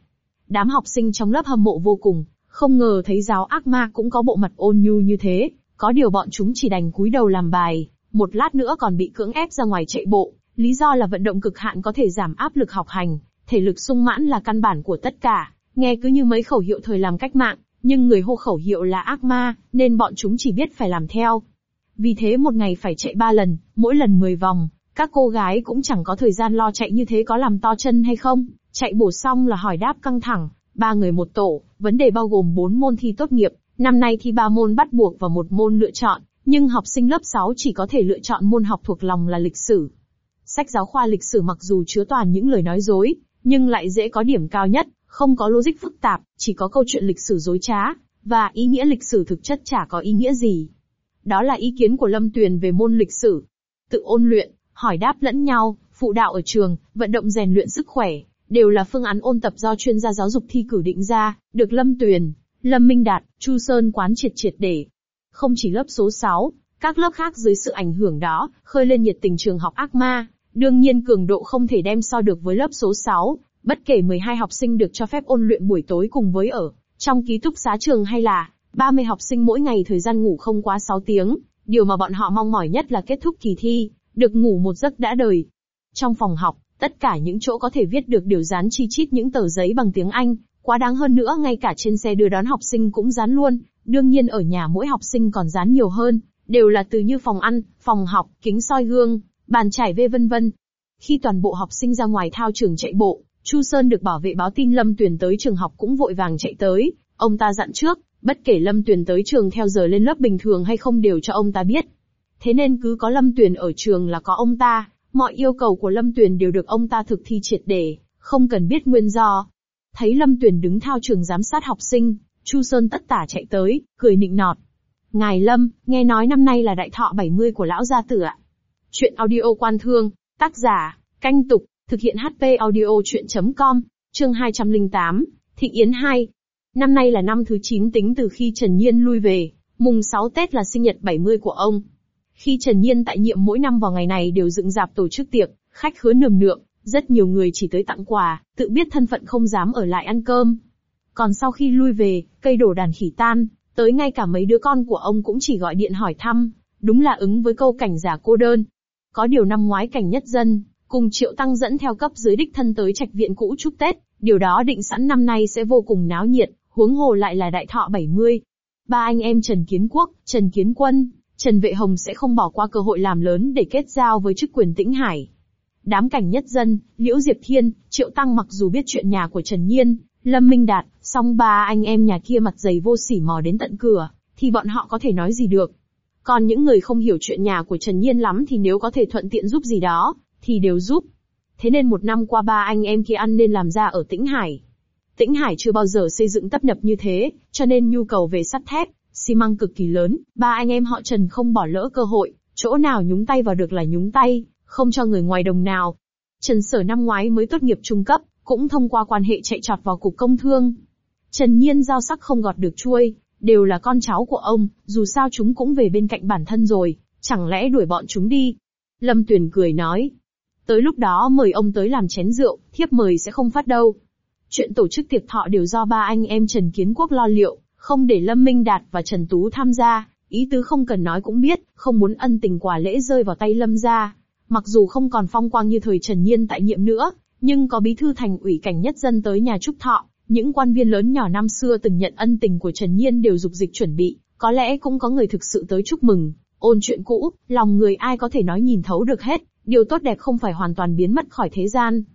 Speaker 1: Đám học sinh trong lớp hâm mộ vô cùng, không ngờ thấy giáo ác ma cũng có bộ mặt ôn nhu như thế, có điều bọn chúng chỉ đành cúi đầu làm bài, một lát nữa còn bị cưỡng ép ra ngoài chạy bộ, lý do là vận động cực hạn có thể giảm áp lực học hành, thể lực sung mãn là căn bản của tất cả, nghe cứ như mấy khẩu hiệu thời làm cách mạng, nhưng người hô khẩu hiệu là ác ma, nên bọn chúng chỉ biết phải làm theo. Vì thế một ngày phải chạy ba lần, mỗi lần mười vòng, các cô gái cũng chẳng có thời gian lo chạy như thế có làm to chân hay không, chạy bổ xong là hỏi đáp căng thẳng, ba người một tổ, vấn đề bao gồm bốn môn thi tốt nghiệp, năm nay thi ba môn bắt buộc và một môn lựa chọn, nhưng học sinh lớp sáu chỉ có thể lựa chọn môn học thuộc lòng là lịch sử. Sách giáo khoa lịch sử mặc dù chứa toàn những lời nói dối, nhưng lại dễ có điểm cao nhất, không có logic phức tạp, chỉ có câu chuyện lịch sử dối trá, và ý nghĩa lịch sử thực chất chả có ý nghĩa gì. Đó là ý kiến của Lâm Tuyền về môn lịch sử. Tự ôn luyện, hỏi đáp lẫn nhau, phụ đạo ở trường, vận động rèn luyện sức khỏe, đều là phương án ôn tập do chuyên gia giáo dục thi cử định ra, được Lâm Tuyền, Lâm Minh Đạt, Chu Sơn quán triệt triệt để. Không chỉ lớp số sáu, các lớp khác dưới sự ảnh hưởng đó, khơi lên nhiệt tình trường học ác ma, đương nhiên cường độ không thể đem so được với lớp số sáu, bất kể mười hai học sinh được cho phép ôn luyện buổi tối cùng với ở trong ký túc xá trường hay là ba mươi học sinh mỗi ngày thời gian ngủ không quá sáu tiếng, điều mà bọn họ mong mỏi nhất là kết thúc kỳ thi, được ngủ một giấc đã đời. Trong phòng học, tất cả những chỗ có thể viết được đều dán chi chít những tờ giấy bằng tiếng Anh, quá đáng hơn nữa ngay cả trên xe đưa đón học sinh cũng dán luôn, đương nhiên ở nhà mỗi học sinh còn dán nhiều hơn, đều là từ như phòng ăn, phòng học, kính soi gương, bàn chải vê vân vân. Khi toàn bộ học sinh ra ngoài thao trường chạy bộ, Chu Sơn được bảo vệ báo tin Lâm Tuyền tới trường học cũng vội vàng chạy tới, ông ta dặn trước, bất kể Lâm Tuyền tới trường theo giờ lên lớp bình thường hay không đều cho ông ta biết. Thế nên cứ có Lâm Tuyền ở trường là có ông ta, mọi yêu cầu của Lâm Tuyền đều được ông ta thực thi triệt để, không cần biết nguyên do. Thấy Lâm Tuyền đứng thao trường giám sát học sinh, Chu Sơn tất tả chạy tới, cười nịnh nọt. Ngài Lâm, nghe nói năm nay là đại thọ bảy mươi của lão gia tử ạ. Chuyện audio Quan Thương, tác giả, Canh Tục, thực hiện hát pê audio chuyện chấm com, chương hai trăm lẻ tám, Thịnh Yến hai. Năm nay là năm thứ chín tính từ khi Trần Nhiên lui về, mùng sáu Tết là sinh nhật bảy mươi của ông. Khi Trần Nhiên tại nhiệm mỗi năm vào ngày này đều dựng dạp tổ chức tiệc, khách khứa nườm nượp, rất nhiều người chỉ tới tặng quà, tự biết thân phận không dám ở lại ăn cơm. Còn sau khi lui về, cây đổ đàn khỉ tan, tới ngay cả mấy đứa con của ông cũng chỉ gọi điện hỏi thăm, đúng là ứng với câu cảnh giả cô đơn. Có điều năm ngoái Cảnh Nhất Dân, cùng Triệu Tăng dẫn theo cấp dưới đích thân tới trạch viện cũ chúc Tết, điều đó định sẵn năm nay sẽ vô cùng náo nhiệt, huống hồ lại là đại thọ bảy mươi. Ba anh em Trần Kiến Quốc, Trần Kiến Quân, Trần Vệ Hồng sẽ không bỏ qua cơ hội làm lớn để kết giao với chức quyền Tĩnh Hải. Đám Cảnh Nhất Dân, Liễu Diệp Thiên, Triệu Tăng mặc dù biết chuyện nhà của Trần Nhiên, Lâm Minh Đạt, song ba anh em nhà kia mặt dày vô sỉ mò đến tận cửa, thì bọn họ có thể nói gì được. Còn những người không hiểu chuyện nhà của Trần Nhiên lắm thì nếu có thể thuận tiện giúp gì đó, thì đều giúp. Thế nên một năm qua ba anh em kia ăn nên làm ra ở Tĩnh Hải. Tĩnh Hải chưa bao giờ xây dựng tấp nập như thế, cho nên nhu cầu về sắt thép, xi măng cực kỳ lớn, ba anh em họ Trần không bỏ lỡ cơ hội, chỗ nào nhúng tay vào được là nhúng tay, không cho người ngoài đồng nào. Trần Sở năm ngoái mới tốt nghiệp trung cấp, cũng thông qua quan hệ chạy trọt vào cục công thương. Trần Nhiên dao sắc không gọt được chuôi, đều là con cháu của ông, dù sao chúng cũng về bên cạnh bản thân rồi, chẳng lẽ đuổi bọn chúng đi. Lâm Tuyền cười nói, tới lúc đó mời ông tới làm chén rượu, thiếp mời sẽ không phát đâu. Chuyện tổ chức tiệc thọ đều do ba anh em Trần Kiến Quốc lo liệu, không để Lâm Minh Đạt và Trần Tú tham gia, ý tứ không cần nói cũng biết, không muốn ân tình quà lễ rơi vào tay Lâm gia. Mặc dù không còn phong quang như thời Trần Nhiên tại nhiệm nữa, nhưng có bí thư thành ủy Cảnh Nhất Dân tới nhà chúc thọ, những quan viên lớn nhỏ năm xưa từng nhận ân tình của Trần Nhiên đều dục dịch chuẩn bị, có lẽ cũng có người thực sự tới chúc mừng, ôn chuyện cũ, lòng người ai có thể nói nhìn thấu được hết, điều tốt đẹp không phải hoàn toàn biến mất khỏi thế gian.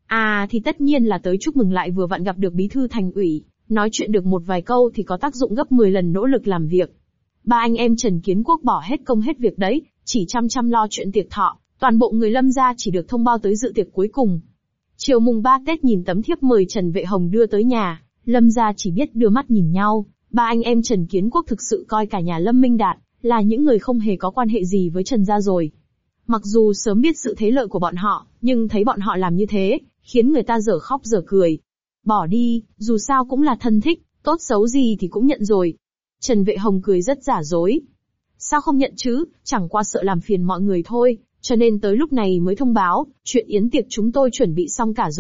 Speaker 1: À thì tất nhiên là tới chúc mừng lại vừa vặn gặp được bí thư thành ủy, nói chuyện được một vài câu thì có tác dụng gấp mười lần nỗ lực làm việc. Ba anh em Trần Kiến Quốc bỏ hết công hết việc đấy, chỉ chăm chăm lo chuyện tiệc thọ, toàn bộ người Lâm gia chỉ được thông báo tới dự tiệc cuối cùng. Chiều mùng ba Tết nhìn tấm thiếp mời Trần Vệ Hồng đưa tới nhà, Lâm gia chỉ biết đưa mắt nhìn nhau, ba anh em Trần Kiến Quốc thực sự coi cả nhà Lâm Minh Đạt là những người không hề có quan hệ gì với Trần gia rồi. Mặc dù sớm biết sự thế lợi của bọn họ, nhưng thấy bọn họ làm như thế, khiến người ta dở khóc dở cười. Bỏ đi, dù sao cũng là thân thích, tốt xấu gì thì cũng nhận rồi. Trần Vệ Hồng cười rất giả dối. Sao không nhận chứ, chẳng qua sợ làm phiền mọi người thôi, cho nên tới lúc này mới thông báo, chuyện yến tiệc chúng tôi chuẩn bị xong cả rồi,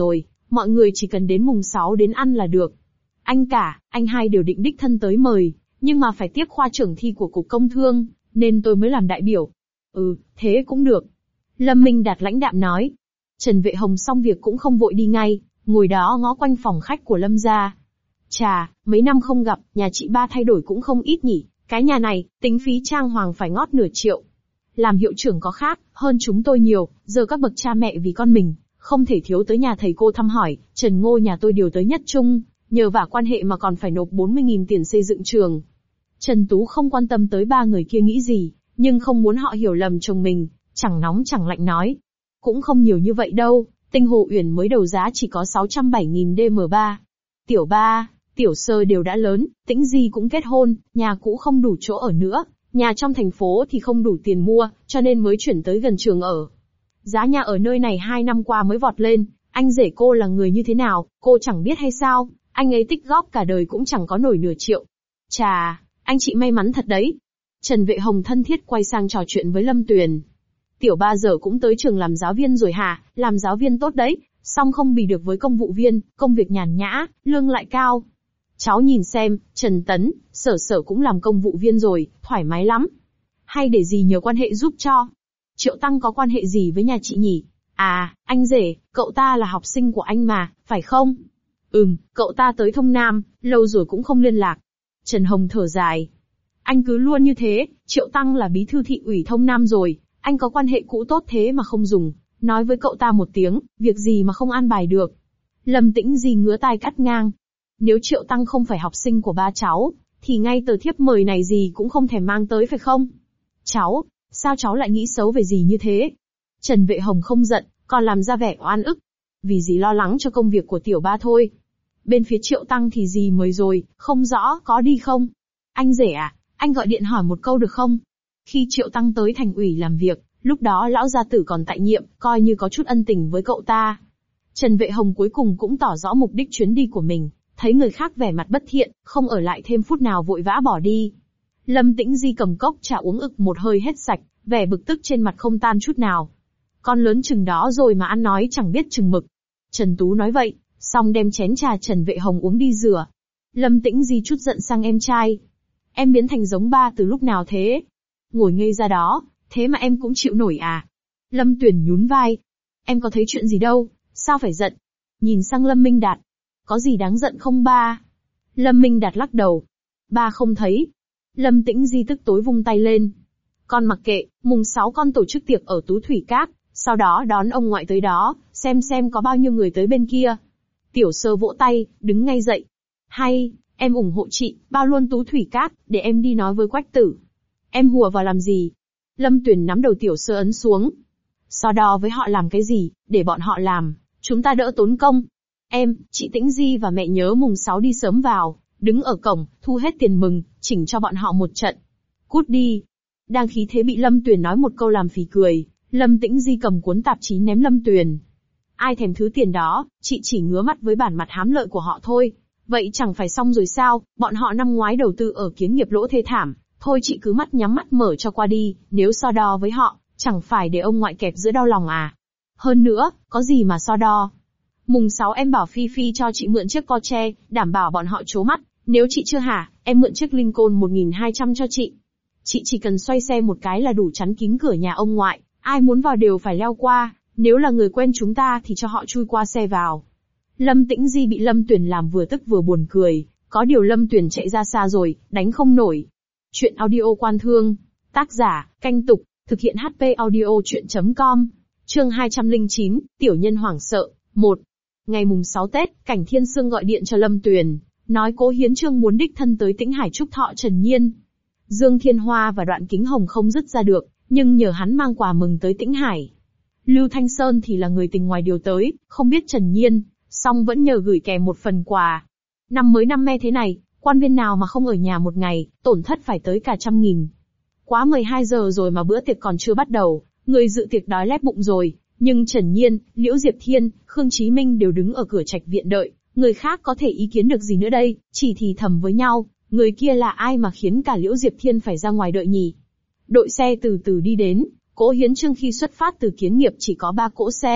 Speaker 1: mọi người chỉ cần đến mùng sáu đến ăn là được. Anh cả, anh hai đều định đích thân tới mời, nhưng mà phải tiếp khoa trưởng thi của Cục Công Thương, nên tôi mới làm đại biểu. Ừ, thế cũng được. Lâm Minh Đạt lãnh đạm nói. Trần Vệ Hồng xong việc cũng không vội đi ngay, ngồi đó ngó quanh phòng khách của Lâm gia. Chà, mấy năm không gặp, nhà chị ba thay đổi cũng không ít nhỉ, cái nhà này, tính phí trang hoàng phải ngót nửa triệu. Làm hiệu trưởng có khác, hơn chúng tôi nhiều, giờ các bậc cha mẹ vì con mình, không thể thiếu tới nhà thầy cô thăm hỏi, Trần Ngô nhà tôi điều tới nhất trung, nhờ vả quan hệ mà còn phải nộp bốn mươi nghìn tiền xây dựng trường. Trần Tú không quan tâm tới ba người kia nghĩ gì, nhưng không muốn họ hiểu lầm chồng mình, chẳng nóng chẳng lạnh nói. Cũng không nhiều như vậy đâu, Tinh Hồ Uyển mới đầu giá chỉ có sáu trăm bảy nghìn D M ba. Tiểu ba, Tiểu Sơ đều đã lớn, Tĩnh Di cũng kết hôn, nhà cũ không đủ chỗ ở nữa, nhà trong thành phố thì không đủ tiền mua, cho nên mới chuyển tới gần trường ở. Giá nhà ở nơi này hai năm qua mới vọt lên, anh rể cô là người như thế nào, cô chẳng biết hay sao, anh ấy tích góp cả đời cũng chẳng có nổi nửa triệu. Chà, anh chị may mắn thật đấy. Trần Vệ Hồng thân thiết quay sang trò chuyện với Lâm Tuyền. Tiểu ba giờ cũng tới trường làm giáo viên rồi hả, làm giáo viên tốt đấy, song không bì được với công vụ viên, công việc nhàn nhã, lương lại cao. Cháu nhìn xem, Trần Tấn, Sở Sở cũng làm công vụ viên rồi, thoải mái lắm. Hay để dì nhờ quan hệ giúp cho. Triệu Tăng có quan hệ gì với nhà chị nhỉ? À, anh rể, cậu ta là học sinh của anh mà, phải không? Ừm, cậu ta tới Thông Nam, lâu rồi cũng không liên lạc. Trần Hồng thở dài. Anh cứ luôn như thế, Triệu Tăng là bí thư thị ủy Thông Nam rồi, anh có quan hệ cũ tốt thế mà không dùng, nói với cậu ta một tiếng, việc gì mà không an bài được. Lâm Tĩnh Di ngứa tai cắt ngang. Nếu Triệu Tăng không phải học sinh của ba cháu, thì ngay tờ thiếp mời này gì cũng không thèm mang tới phải không? Cháu, sao cháu lại nghĩ xấu về gì như thế? Trần Vệ Hồng không giận, còn làm ra vẻ oan ức. Vì dì lo lắng cho công việc của tiểu ba thôi. Bên phía Triệu Tăng thì dì mời rồi, không rõ có đi không? Anh rể à, anh gọi điện hỏi một câu được không? Khi Triệu Tăng tới thành ủy làm việc, lúc đó lão gia tử còn tại nhiệm, coi như có chút ân tình với cậu ta. Trần Vệ Hồng cuối cùng cũng tỏ rõ mục đích chuyến đi của mình, thấy người khác vẻ mặt bất thiện, không ở lại thêm phút nào vội vã bỏ đi. Lâm Tĩnh Di cầm cốc trà uống ực một hơi hết sạch, vẻ bực tức trên mặt không tan chút nào. Con lớn chừng đó rồi mà ăn nói chẳng biết chừng mực. Trần Tú nói vậy, xong đem chén trà Trần Vệ Hồng uống đi rửa. Lâm Tĩnh Di chút giận sang em trai. Em biến thành giống ba từ lúc nào thế? Ngồi ngây ra đó, thế mà em cũng chịu nổi à? Lâm Tuyền nhún vai. Em có thấy chuyện gì đâu, sao phải giận? Nhìn sang Lâm Minh Đạt. Có gì đáng giận không ba? Lâm Minh Đạt lắc đầu. Ba không thấy. Lâm Tĩnh Di tức tối vung tay lên. Con mặc kệ, mùng sáu con tổ chức tiệc ở Tú Thủy Các, sau đó đón ông ngoại tới đó, xem xem có bao nhiêu người tới bên kia. Tiểu Sơ vỗ tay, đứng ngay dậy. Hay, em ủng hộ chị, bao luôn Tú Thủy Các, để em đi nói với Quách Tử. Em hùa vào làm gì? Lâm Tuyền nắm đầu Tiểu Sơ ấn xuống. So đo với họ làm cái gì, để bọn họ làm, chúng ta đỡ tốn công. Em, chị Tĩnh Di và mẹ nhớ mùng sáu đi sớm vào, đứng ở cổng, thu hết tiền mừng, chỉnh cho bọn họ một trận. Cút đi. Đang khí thế bị Lâm Tuyền nói một câu làm phì cười, Lâm Tĩnh Di cầm cuốn tạp chí ném Lâm Tuyền. Ai thèm thứ tiền đó, chị chỉ ngứa mắt với bản mặt hám lợi của họ thôi. Vậy chẳng phải xong rồi sao, bọn họ năm ngoái đầu tư ở Kiến Nghiệp lỗ thê thảm, thôi chị cứ mắt nhắm mắt mở cho qua đi, nếu so đo với họ, chẳng phải để ông ngoại kẹp giữa đau lòng à. Hơn nữa, có gì mà so đo. Mùng sáu em bảo Phi Phi cho chị mượn chiếc Porsche, đảm bảo bọn họ trố mắt, nếu chị chưa hả, em mượn chiếc Lincoln một nghìn hai trăm cho chị. Chị chỉ cần xoay xe một cái là đủ chắn kín cửa nhà ông ngoại, ai muốn vào đều phải leo qua, nếu là người quen chúng ta thì cho họ chui qua xe vào. Lâm Tĩnh Di bị Lâm Tuyền làm vừa tức vừa buồn cười, có điều Lâm Tuyền chạy ra xa rồi, đánh không nổi. Chuyện audio Quan Thương, tác giả, Canh Tục, thực hiện hát pê audio chuyện chấm com, chương hai trăm lẻ chín, Tiểu Nhân Hoảng Sợ, một. Ngày mùng sáu Tết, Cảnh Thiên Sương gọi điện cho Lâm Tuyền, nói Cố Hiến Chương muốn đích thân tới Tĩnh Hải chúc thọ Trần Nhiên. Dương Thiên Hoa và Đoạn Kính Hồng không dứt ra được, nhưng nhờ hắn mang quà mừng tới Tĩnh Hải. Lưu Thanh Sơn thì là người tình ngoài điều tới, không biết Trần Nhiên, song vẫn nhờ gửi kèm một phần quà. Năm mới năm me thế này, quan viên nào mà không ở nhà một ngày, tổn thất phải tới cả trăm nghìn. Quá mười hai giờ rồi mà bữa tiệc còn chưa bắt đầu, người dự tiệc đói lép bụng rồi, nhưng Trần Nhiên, Liễu Diệp Thiên, Khương Chí Minh đều đứng ở cửa trạch viện đợi, người khác có thể ý kiến được gì nữa đây, chỉ thì thầm với nhau, người kia là ai mà khiến cả Liễu Diệp Thiên phải ra ngoài đợi nhỉ. Đội xe từ từ đi đến, Cố Hiến Chương khi xuất phát từ Kiến Nghiệp chỉ có ba cỗ xe,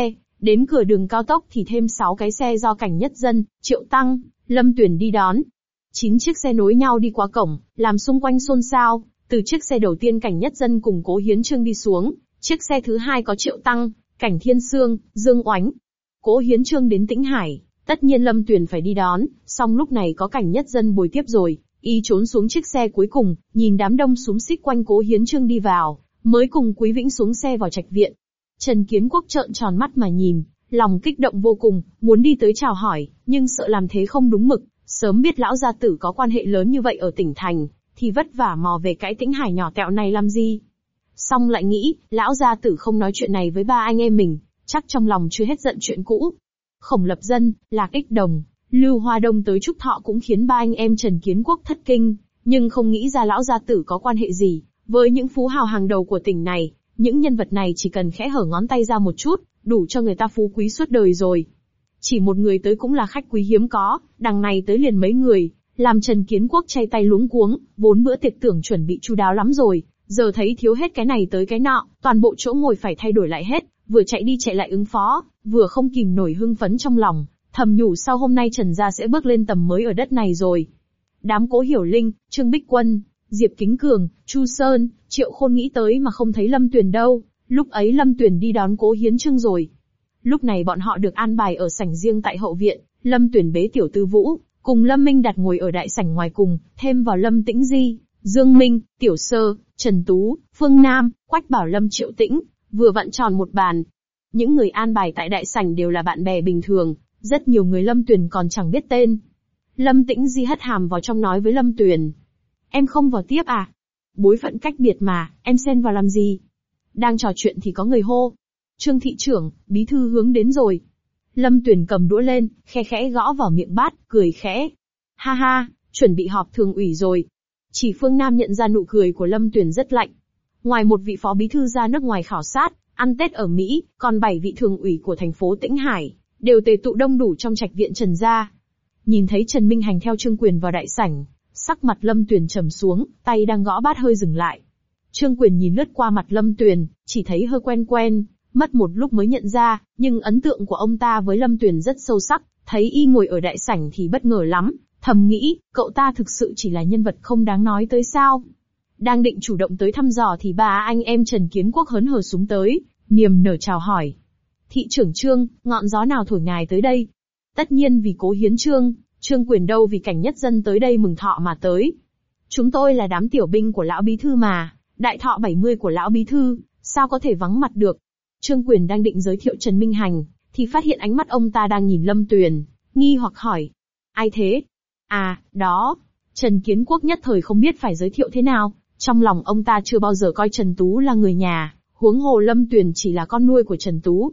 Speaker 1: Đến cửa đường cao tốc thì thêm sáu cái xe do Cảnh Nhất Dân, Triệu Tăng, Lâm Tuyền đi đón. Chín chiếc xe nối nhau đi qua cổng, làm xung quanh xôn xao. Từ chiếc xe đầu tiên Cảnh Nhất Dân cùng Cố Hiến Chương đi xuống, chiếc xe thứ hai có Triệu Tăng, Cảnh Thiên Sương, Dương Oánh. Cố Hiến Chương đến Tĩnh Hải, tất nhiên Lâm Tuyền phải đi đón, song lúc này có Cảnh Nhất Dân bồi tiếp rồi, y trốn xuống chiếc xe cuối cùng, nhìn đám đông xúm xít quanh Cố Hiến Chương đi vào, mới cùng Quý Vĩnh xuống xe vào trạch viện. Trần Kiến Quốc trợn tròn mắt mà nhìn, lòng kích động vô cùng, muốn đi tới chào hỏi, nhưng sợ làm thế không đúng mực, sớm biết lão gia tử có quan hệ lớn như vậy ở tỉnh thành, thì vất vả mò về cái Tĩnh Hải nhỏ tẹo này làm gì. Xong lại nghĩ, lão gia tử không nói chuyện này với ba anh em mình, chắc trong lòng chưa hết giận chuyện cũ. Khổng Lập Dân, Lạc Ích Đồng, Lưu Hoa Đông tới chúc thọ cũng khiến ba anh em Trần Kiến Quốc thất kinh, nhưng không nghĩ ra lão gia tử có quan hệ gì với những phú hào hàng đầu của tỉnh này. Những nhân vật này chỉ cần khẽ hở ngón tay ra một chút, đủ cho người ta phú quý suốt đời rồi. Chỉ một người tới cũng là khách quý hiếm có, đằng này tới liền mấy người, làm Trần Kiến Quốc chay tay luống cuống, vốn bữa tiệc tưởng chuẩn bị chu đáo lắm rồi, giờ thấy thiếu hết cái này tới cái nọ, toàn bộ chỗ ngồi phải thay đổi lại hết, vừa chạy đi chạy lại ứng phó, vừa không kìm nổi hưng phấn trong lòng, thầm nhủ sau hôm nay Trần gia sẽ bước lên tầm mới ở đất này rồi. Đám Cố Hiểu Linh, Trương Bích Quân, Diệp Kính Cường, Chu Sơn, Triệu Khôn nghĩ tới mà không thấy Lâm Tuyền đâu, lúc ấy Lâm Tuyền đi đón Cố Hiến Chương rồi. Lúc này bọn họ được an bài ở sảnh riêng tại hậu viện, Lâm Tuyền bế Tiểu Tư Vũ, cùng Lâm Minh Đạt ngồi ở đại sảnh ngoài cùng, thêm vào Lâm Tĩnh Di, Dương Minh, Tiểu Sơ, Trần Tú, Phương Nam, Quách Bảo Lâm, Triệu Tĩnh, vừa vặn tròn một bàn. Những người an bài tại đại sảnh đều là bạn bè bình thường, rất nhiều người Lâm Tuyền còn chẳng biết tên. Lâm Tĩnh Di hất hàm vào trong nói với Lâm Tuyền. Em không vào tiếp à? Bối phận cách biệt mà, em xen vào làm gì? Đang trò chuyện thì có người hô. Trương thị trưởng, bí thư hướng đến rồi. Lâm Tuyền cầm đũa lên, khe khẽ gõ vào miệng bát, cười khẽ. Ha ha, chuẩn bị họp thường ủy rồi. Chỉ Phương Nam nhận ra nụ cười của Lâm Tuyền rất lạnh. Ngoài một vị phó bí thư ra nước ngoài khảo sát, ăn Tết ở Mỹ, còn bảy vị thường ủy của thành phố Tĩnh Hải, đều tề tụ đông đủ trong trạch viện Trần gia. Nhìn thấy Trần Minh Hành theo Trương Quyền vào đại sảnh, sắc mặt Lâm Tuyền trầm xuống, tay đang gõ bát hơi dừng lại. Trương Quyền nhìn lướt qua mặt Lâm Tuyền, chỉ thấy hơi quen quen, mất một lúc mới nhận ra, nhưng ấn tượng của ông ta với Lâm Tuyền rất sâu sắc, thấy y ngồi ở đại sảnh thì bất ngờ lắm, thầm nghĩ, cậu ta thực sự chỉ là nhân vật không đáng nói tới sao. Đang định chủ động tới thăm dò thì ba anh em Trần Kiến Quốc hớn hở súng tới, niềm nở chào hỏi. Thị trưởng Trương, ngọn gió nào thổi ngài tới đây? Tất nhiên vì Cố Hiến Chương, Trương Quyền đâu vì Cảnh Nhất Dân tới đây mừng thọ mà tới. Chúng tôi là đám tiểu binh của lão bí thư mà, đại thọ bảy mươi của lão bí thư, sao có thể vắng mặt được. Trương Quyền đang định giới thiệu Trần Minh Hành, thì phát hiện ánh mắt ông ta đang nhìn Lâm Tuyền, nghi hoặc hỏi. Ai thế? À, đó. Trần Kiến Quốc nhất thời không biết phải giới thiệu thế nào, trong lòng ông ta chưa bao giờ coi Trần Tú là người nhà, huống hồ Lâm Tuyền chỉ là con nuôi của Trần Tú.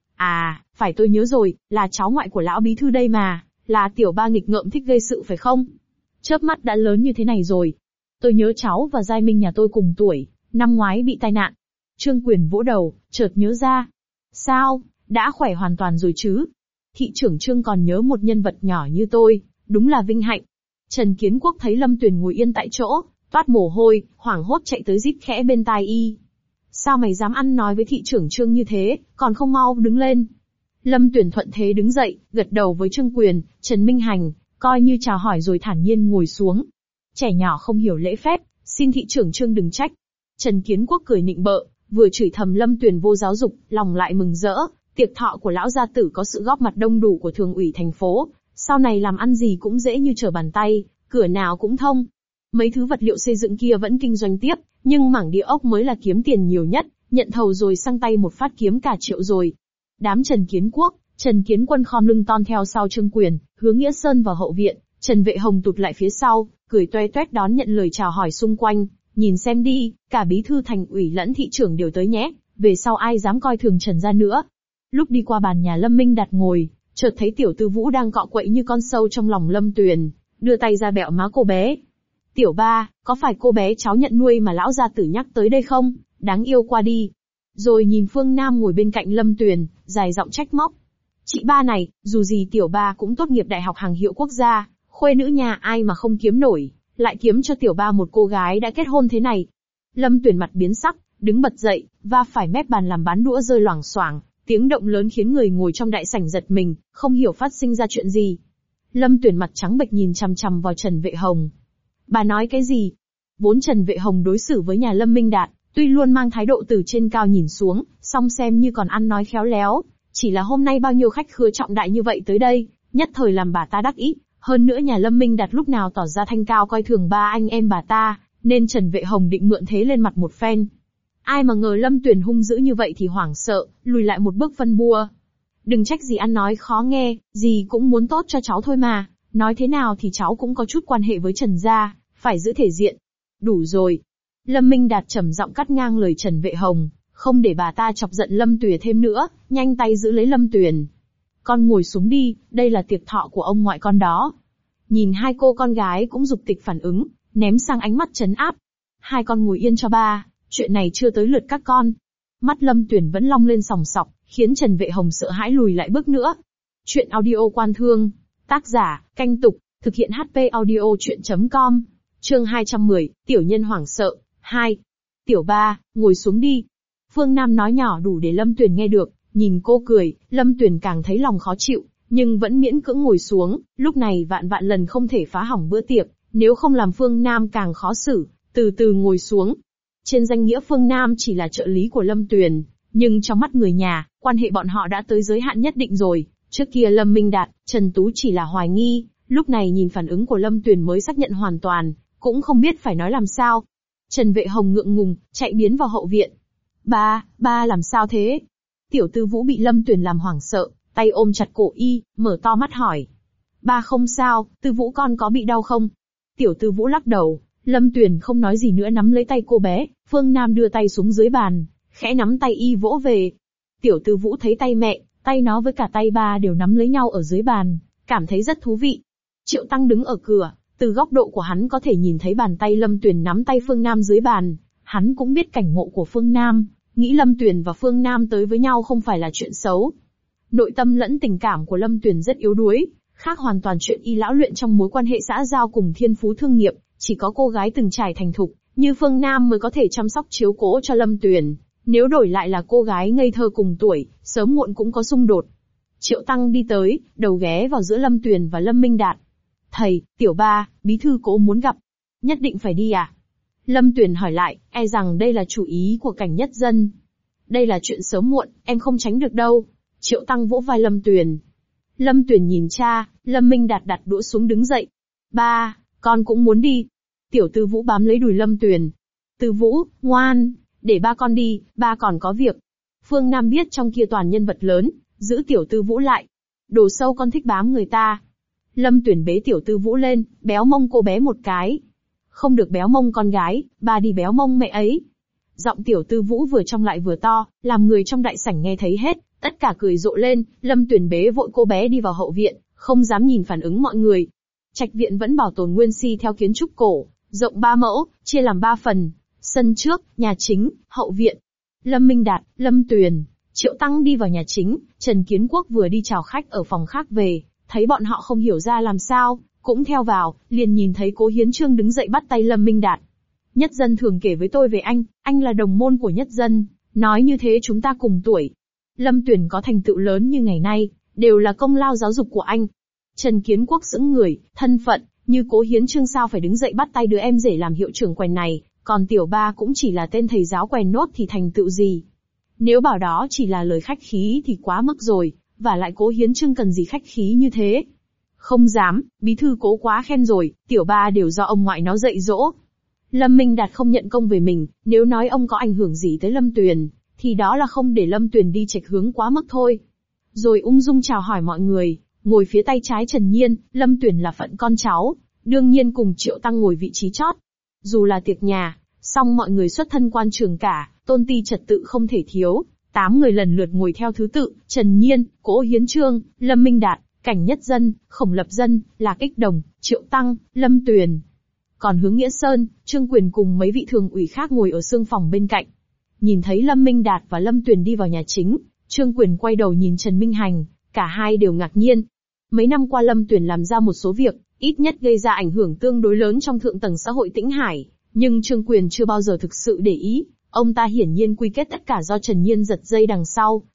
Speaker 1: À, phải tôi nhớ rồi, là cháu ngoại của lão bí thư đây mà, là tiểu ba nghịch ngợm thích gây sự phải không? Chớp mắt đã lớn như thế này rồi. Tôi nhớ cháu và Giai Minh nhà tôi cùng tuổi, năm ngoái bị tai nạn. Trương Quyền vỗ đầu, chợt nhớ ra. Sao, đã khỏe hoàn toàn rồi chứ? Thị trưởng Trương còn nhớ một nhân vật nhỏ như tôi, đúng là vinh hạnh. Trần Kiến Quốc thấy Lâm Tuyền ngồi yên tại chỗ, toát mồ hôi, hoảng hốt chạy tới rít khẽ bên tai y. Sao mày dám ăn nói với thị trưởng Trương như thế, còn không mau đứng lên? Lâm Tuyền thuận thế đứng dậy, gật đầu với Trương Quyền, Trần Minh Hành, coi như chào hỏi rồi thản nhiên ngồi xuống. Trẻ nhỏ không hiểu lễ phép, xin thị trưởng Trương đừng trách. Trần Kiến Quốc cười nịnh bợ, vừa chửi thầm Lâm Tuyền vô giáo dục, lòng lại mừng rỡ, tiệc thọ của lão gia tử có sự góp mặt đông đủ của thường ủy thành phố, sau này làm ăn gì cũng dễ như trở bàn tay, cửa nào cũng thông. Mấy thứ vật liệu xây dựng kia vẫn kinh doanh tiếp, nhưng mảng địa ốc mới là kiếm tiền nhiều nhất, nhận thầu rồi sang tay một phát kiếm cả triệu rồi. Đám Trần Kiến Quốc, Trần Kiến Quân khom lưng ton theo sau Trương Quyền, hướng Nghĩa Sơn vào hậu viện, Trần Vệ Hồng tụt lại phía sau, cười toe toét đón nhận lời chào hỏi xung quanh. Nhìn xem đi, cả bí thư thành ủy lẫn thị trưởng đều tới nhé, về sau ai dám coi thường Trần gia nữa. Lúc đi qua bàn nhà Lâm Minh Đạt ngồi, chợt thấy Tiểu Tư Vũ đang cọ quậy như con sâu trong lòng Lâm Tuyền, đưa tay ra bẹo má cô bé. Tiểu ba, có phải cô bé cháu nhận nuôi mà lão gia tử nhắc tới đây không? Đáng yêu qua đi. Rồi nhìn Phương Nam ngồi bên cạnh Lâm Tuyền, dài giọng trách móc. Chị ba này, dù gì tiểu ba cũng tốt nghiệp đại học hàng hiệu quốc gia, khuê nữ nhà ai mà không kiếm nổi, lại kiếm cho tiểu ba một cô gái đã kết hôn thế này. Lâm Tuyền mặt biến sắc, đứng bật dậy, va phải mép bàn làm bán đũa rơi loảng xoảng, Tiếng động lớn khiến người ngồi trong đại sảnh giật mình, không hiểu phát sinh ra chuyện gì. Lâm Tuyền mặt trắng bệch nhìn chằm chằm vào Trần Vệ Hồng. Bà nói cái gì? Vốn Trần Vệ Hồng đối xử với nhà Lâm Minh Đạt, tuy luôn mang thái độ từ trên cao nhìn xuống, song xem như còn ăn nói khéo léo. Chỉ là hôm nay bao nhiêu khách khứa trọng đại như vậy tới đây, nhất thời làm bà ta đắc ý. Hơn nữa nhà Lâm Minh Đạt lúc nào tỏ ra thanh cao coi thường ba anh em bà ta, nên Trần Vệ Hồng định mượn thế lên mặt một phen. Ai mà ngờ Lâm Tuyền hung dữ như vậy thì hoảng sợ, lùi lại một bước phân bua. Đừng trách dì ăn nói khó nghe, dì cũng muốn tốt cho cháu thôi mà, nói thế nào thì cháu cũng có chút quan hệ với Trần gia, phải giữ thể diện. Đủ rồi. Lâm Minh Đạt trầm giọng cắt ngang lời Trần Vệ Hồng, không để bà ta chọc giận Lâm Tuyền thêm nữa, nhanh tay giữ lấy Lâm Tuyền. Con ngồi xuống đi, đây là tiệc thọ của ông ngoại con đó. Nhìn hai cô con gái cũng dục tịch phản ứng, ném sang ánh mắt trấn áp. Hai con ngồi yên cho ba, chuyện này chưa tới lượt các con. Mắt Lâm Tuyền vẫn long lên sòng sọc, khiến Trần Vệ Hồng sợ hãi lùi lại bước nữa. Chuyện audio quan thương. Tác giả, Canh Tục, thực hiện hát pê audio chuyện chấm com. Chương hai trăm mười, Tiểu nhân hoảng sợ, hai. Tiểu ba, ngồi xuống đi. Phương Nam nói nhỏ đủ để Lâm Tuyền nghe được, nhìn cô cười, Lâm Tuyền càng thấy lòng khó chịu, nhưng vẫn miễn cưỡng ngồi xuống, lúc này vạn vạn lần không thể phá hỏng bữa tiệc, nếu không làm Phương Nam càng khó xử, từ từ ngồi xuống. Trên danh nghĩa Phương Nam chỉ là trợ lý của Lâm Tuyền, nhưng trong mắt người nhà, quan hệ bọn họ đã tới giới hạn nhất định rồi. Trước kia Lâm Minh Đạt, Trần Tú chỉ là hoài nghi, lúc này nhìn phản ứng của Lâm Tuyền mới xác nhận hoàn toàn, cũng không biết phải nói làm sao. Trần Vệ Hồng ngượng ngùng, chạy biến vào hậu viện. Ba, ba làm sao thế? Tiểu Tư Vũ bị Lâm Tuyền làm hoảng sợ, tay ôm chặt cổ y, mở to mắt hỏi. Ba không sao, Tư Vũ con có bị đau không? Tiểu Tư Vũ lắc đầu, Lâm Tuyền không nói gì nữa nắm lấy tay cô bé, Phương Nam đưa tay xuống dưới bàn, khẽ nắm tay y vỗ về. Tiểu Tư Vũ thấy tay mẹ, tay nó với cả tay ba đều nắm lấy nhau ở dưới bàn, cảm thấy rất thú vị. Triệu Tăng đứng ở cửa, từ góc độ của hắn có thể nhìn thấy bàn tay Lâm Tuyền nắm tay Phương Nam dưới bàn, hắn cũng biết cảnh ngộ của Phương Nam, nghĩ Lâm Tuyền và Phương Nam tới với nhau không phải là chuyện xấu. Nội tâm lẫn tình cảm của Lâm Tuyền rất yếu đuối, khác hoàn toàn chuyện y lão luyện trong mối quan hệ xã giao cùng thiên phú thương nghiệp, chỉ có cô gái từng trải thành thục, như Phương Nam mới có thể chăm sóc chiếu cố cho Lâm Tuyền, nếu đổi lại là cô gái ngây thơ cùng tuổi, sớm muộn cũng có xung đột. Triệu Tăng đi tới, đầu ghé vào giữa Lâm Tuyền và Lâm Minh Đạt. Thầy, Tiểu Ba, bí thư Cố muốn gặp. Nhất định phải đi à? Lâm Tuyền hỏi lại, e rằng đây là chủ ý của Cảnh Nhất Dân. Đây là chuyện sớm muộn, em không tránh được đâu. Triệu Tăng vỗ vai Lâm Tuyền. Lâm Tuyền nhìn cha, Lâm Minh Đạt đặt đũa xuống đứng dậy. Ba, con cũng muốn đi. Tiểu Tư Vũ bám lấy đùi Lâm Tuyền. Tư Vũ, ngoan, để ba con đi, ba còn có việc. Phương Nam biết trong kia toàn nhân vật lớn, giữ Tiểu Tư Vũ lại. Đồ sâu con thích bám người ta. Lâm Tuyền bế Tiểu Tư Vũ lên, béo mông cô bé một cái. Không được béo mông con gái, ba đi béo mông mẹ ấy. Giọng Tiểu Tư Vũ vừa trong lại vừa to, làm người trong đại sảnh nghe thấy hết, tất cả cười rộ lên. Lâm Tuyền bế vội cô bé đi vào hậu viện, không dám nhìn phản ứng mọi người. Trạch viện vẫn bảo tồn nguyên si theo kiến trúc cổ, rộng ba mẫu, chia làm ba phần, sân trước, nhà chính, hậu viện. Lâm Minh Đạt, Lâm Tuyền, Triệu Tăng đi vào nhà chính, Trần Kiến Quốc vừa đi chào khách ở phòng khác về, thấy bọn họ không hiểu ra làm sao, cũng theo vào, liền nhìn thấy Cố Hiến Chương đứng dậy bắt tay Lâm Minh Đạt. Nhất Dân thường kể với tôi về anh, anh là đồng môn của Nhất Dân, nói như thế chúng ta cùng tuổi. Lâm Tuyền có thành tựu lớn như ngày nay, đều là công lao giáo dục của anh. Trần Kiến Quốc sững người, thân phận, như Cố Hiến Chương sao phải đứng dậy bắt tay đứa em rể làm hiệu trưởng quèn này, còn Tiểu Ba cũng chỉ là tên thầy giáo quèn nốt thì thành tựu gì. Nếu bảo đó chỉ là lời khách khí thì quá mức rồi, và lại Cố Hiến Chương cần gì khách khí như thế. Không dám, bí thư Cố quá khen rồi, Tiểu Ba đều do ông ngoại nó dạy dỗ. Lâm Minh Đạt không nhận công về mình, nếu nói ông có ảnh hưởng gì tới Lâm Tuyền, thì đó là không để Lâm Tuyền đi chệch hướng quá mức thôi. Rồi ung dung chào hỏi mọi người, ngồi phía tay trái Trần Nhiên, Lâm Tuyền là phận con cháu, đương nhiên cùng Triệu Tăng ngồi vị trí chót. Dù là tiệc nhà, song mọi người xuất thân quan trường cả, tôn ti trật tự không thể thiếu. Tám người lần lượt ngồi theo thứ tự, Trần Nhiên, Cố Hiến Chương, Lâm Minh Đạt, Cảnh Nhất Dân, Khổng Lập Dân, Lạc Ích Đồng, Triệu Tăng, Lâm Tuyền. Còn Hướng Nghĩa Sơn, Trương Quyền cùng mấy vị thường ủy khác ngồi ở xương phòng bên cạnh. Nhìn thấy Lâm Minh Đạt và Lâm Tuyền đi vào nhà chính, Trương Quyền quay đầu nhìn Trần Minh Hành, cả hai đều ngạc nhiên. Mấy năm qua Lâm Tuyền làm ra một số việc, ít nhất gây ra ảnh hưởng tương đối lớn trong thượng tầng xã hội Tĩnh Hải, nhưng Trương Quyền chưa bao giờ thực sự để ý. Ông ta hiển nhiên quy kết tất cả do Trần Nhiên giật dây đằng sau,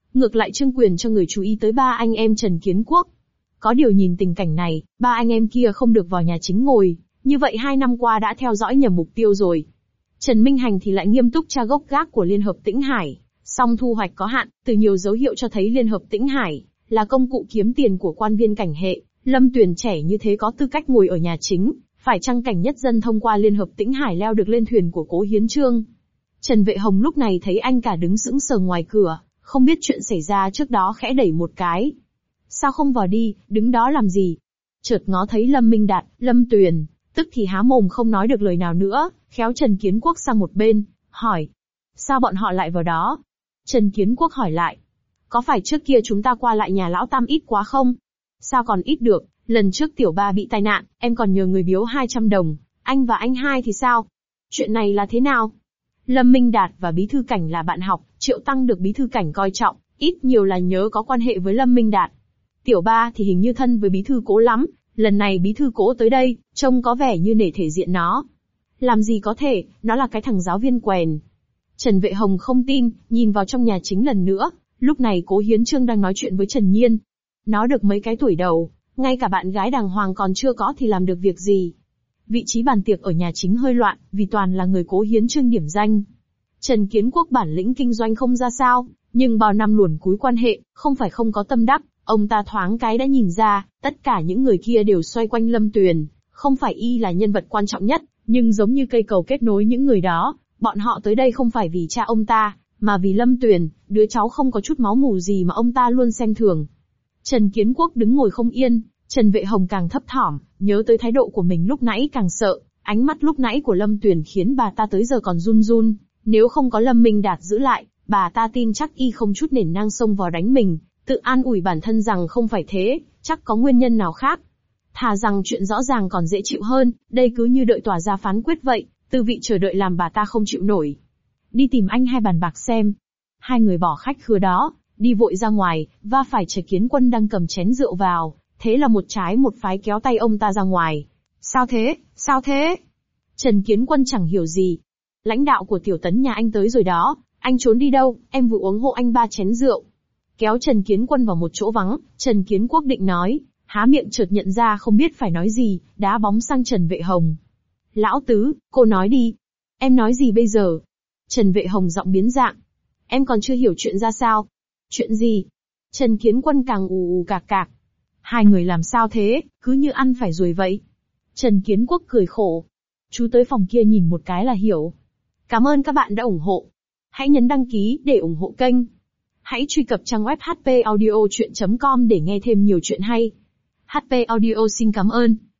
Speaker 1: ngược lại trương quyền cho người chú ý tới ba anh em Trần Kiến Quốc. Có điều nhìn tình cảnh này, ba anh em kia không được vào nhà chính ngồi, như vậy hai năm qua đã theo dõi nhầm mục tiêu rồi. Trần Minh Hành thì lại nghiêm túc tra gốc gác của Liên Hợp Tĩnh Hải, song thu hoạch có hạn, từ nhiều dấu hiệu cho thấy Liên Hợp Tĩnh Hải là công cụ kiếm tiền của quan viên cảnh hệ. Lâm Tuyền trẻ như thế có tư cách ngồi ở nhà chính, phải chăng Cảnh Nhất Dân thông qua Liên Hợp Tĩnh Hải leo được lên thuyền của Cố Hiến Chương? Trần Vệ Hồng lúc này thấy anh cả đứng sững sờ ngoài cửa, không biết chuyện xảy ra trước đó khẽ đẩy một cái. Sao không vào đi, đứng đó làm gì? Chợt ngó thấy Lâm Minh Đạt, Lâm Tuyền, tức thì há mồm không nói được lời nào nữa, khéo Trần Kiến Quốc sang một bên, hỏi. Sao bọn họ lại vào đó? Trần Kiến Quốc hỏi lại. Có phải trước kia chúng ta qua lại nhà lão Tam ít quá không? Sao còn ít được, lần trước tiểu ba bị tai nạn, em còn nhờ người biếu hai trăm đồng, anh và anh hai thì sao? Chuyện này là thế nào? Lâm Minh Đạt và Bí Thư Cảnh là bạn học, Triệu Tăng được Bí Thư Cảnh coi trọng, ít nhiều là nhớ có quan hệ với Lâm Minh Đạt. Tiểu ba thì hình như thân với Bí Thư Cố lắm, lần này Bí Thư Cố tới đây, trông có vẻ như nể thể diện nó. Làm gì có thể, nó là cái thằng giáo viên quèn. Trần Vệ Hồng không tin, nhìn vào trong nhà chính lần nữa, lúc này Cố Hiến Chương đang nói chuyện với Trần Nhiên. Nó được mấy cái tuổi đầu, ngay cả bạn gái đàng hoàng còn chưa có thì làm được việc gì. Vị trí bàn tiệc ở nhà chính hơi loạn, vì toàn là người Cố Hiến Chương điểm danh. Trần Kiến Quốc bản lĩnh kinh doanh không ra sao, nhưng bao năm luồn cúi quan hệ, không phải không có tâm đắc, ông ta thoáng cái đã nhìn ra, tất cả những người kia đều xoay quanh Lâm Tuyền, không phải y là nhân vật quan trọng nhất, nhưng giống như cây cầu kết nối những người đó, bọn họ tới đây không phải vì cha ông ta, mà vì Lâm Tuyền, đứa cháu không có chút máu mủ gì mà ông ta luôn xem thường. Trần Kiến Quốc đứng ngồi không yên, Trần Vệ Hồng càng thấp thỏm, nhớ tới thái độ của mình lúc nãy càng sợ, ánh mắt lúc nãy của Lâm Tuyền khiến bà ta tới giờ còn run run, nếu không có Lâm Minh Đạt giữ lại, bà ta tin chắc y không chút nể nang xông vào đánh mình, tự an ủi bản thân rằng không phải thế, chắc có nguyên nhân nào khác. Thà rằng chuyện rõ ràng còn dễ chịu hơn, đây cứ như đợi tòa ra phán quyết vậy, tư vị chờ đợi làm bà ta không chịu nổi. Đi tìm anh hai bàn bạc xem. Hai người bỏ khách khứa đó, đi vội ra ngoài, va phải Trần Kiến Quân đang cầm chén rượu vào, thế là một trái một phái kéo tay ông ta ra ngoài. Sao thế, sao thế? Trần Kiến Quân chẳng hiểu gì. Lãnh đạo của Tiểu Tấn nhà anh tới rồi đó, anh trốn đi đâu, em vừa uống hộ anh ba chén rượu. Kéo Trần Kiến Quân vào một chỗ vắng, Trần Kiến Quốc định nói, há miệng chợt nhận ra không biết phải nói gì, đá bóng sang Trần Vệ Hồng. Lão Tứ, cô nói đi. Em nói gì bây giờ? Trần Vệ Hồng giọng biến dạng. Em còn chưa hiểu chuyện ra sao? Chuyện gì? Trần Kiến Quân càng ù ù cạc cạc. Hai người làm sao thế, cứ như ăn phải ruồi vậy. Trần Kiến Quốc cười khổ. Chú tới phòng kia nhìn một cái là hiểu. Cảm ơn các bạn đã ủng hộ. Hãy nhấn đăng ký để ủng hộ kênh. Hãy truy cập trang web h p audio chuyện chấm com để nghe thêm nhiều chuyện hay. hát pê Audio xin cảm ơn.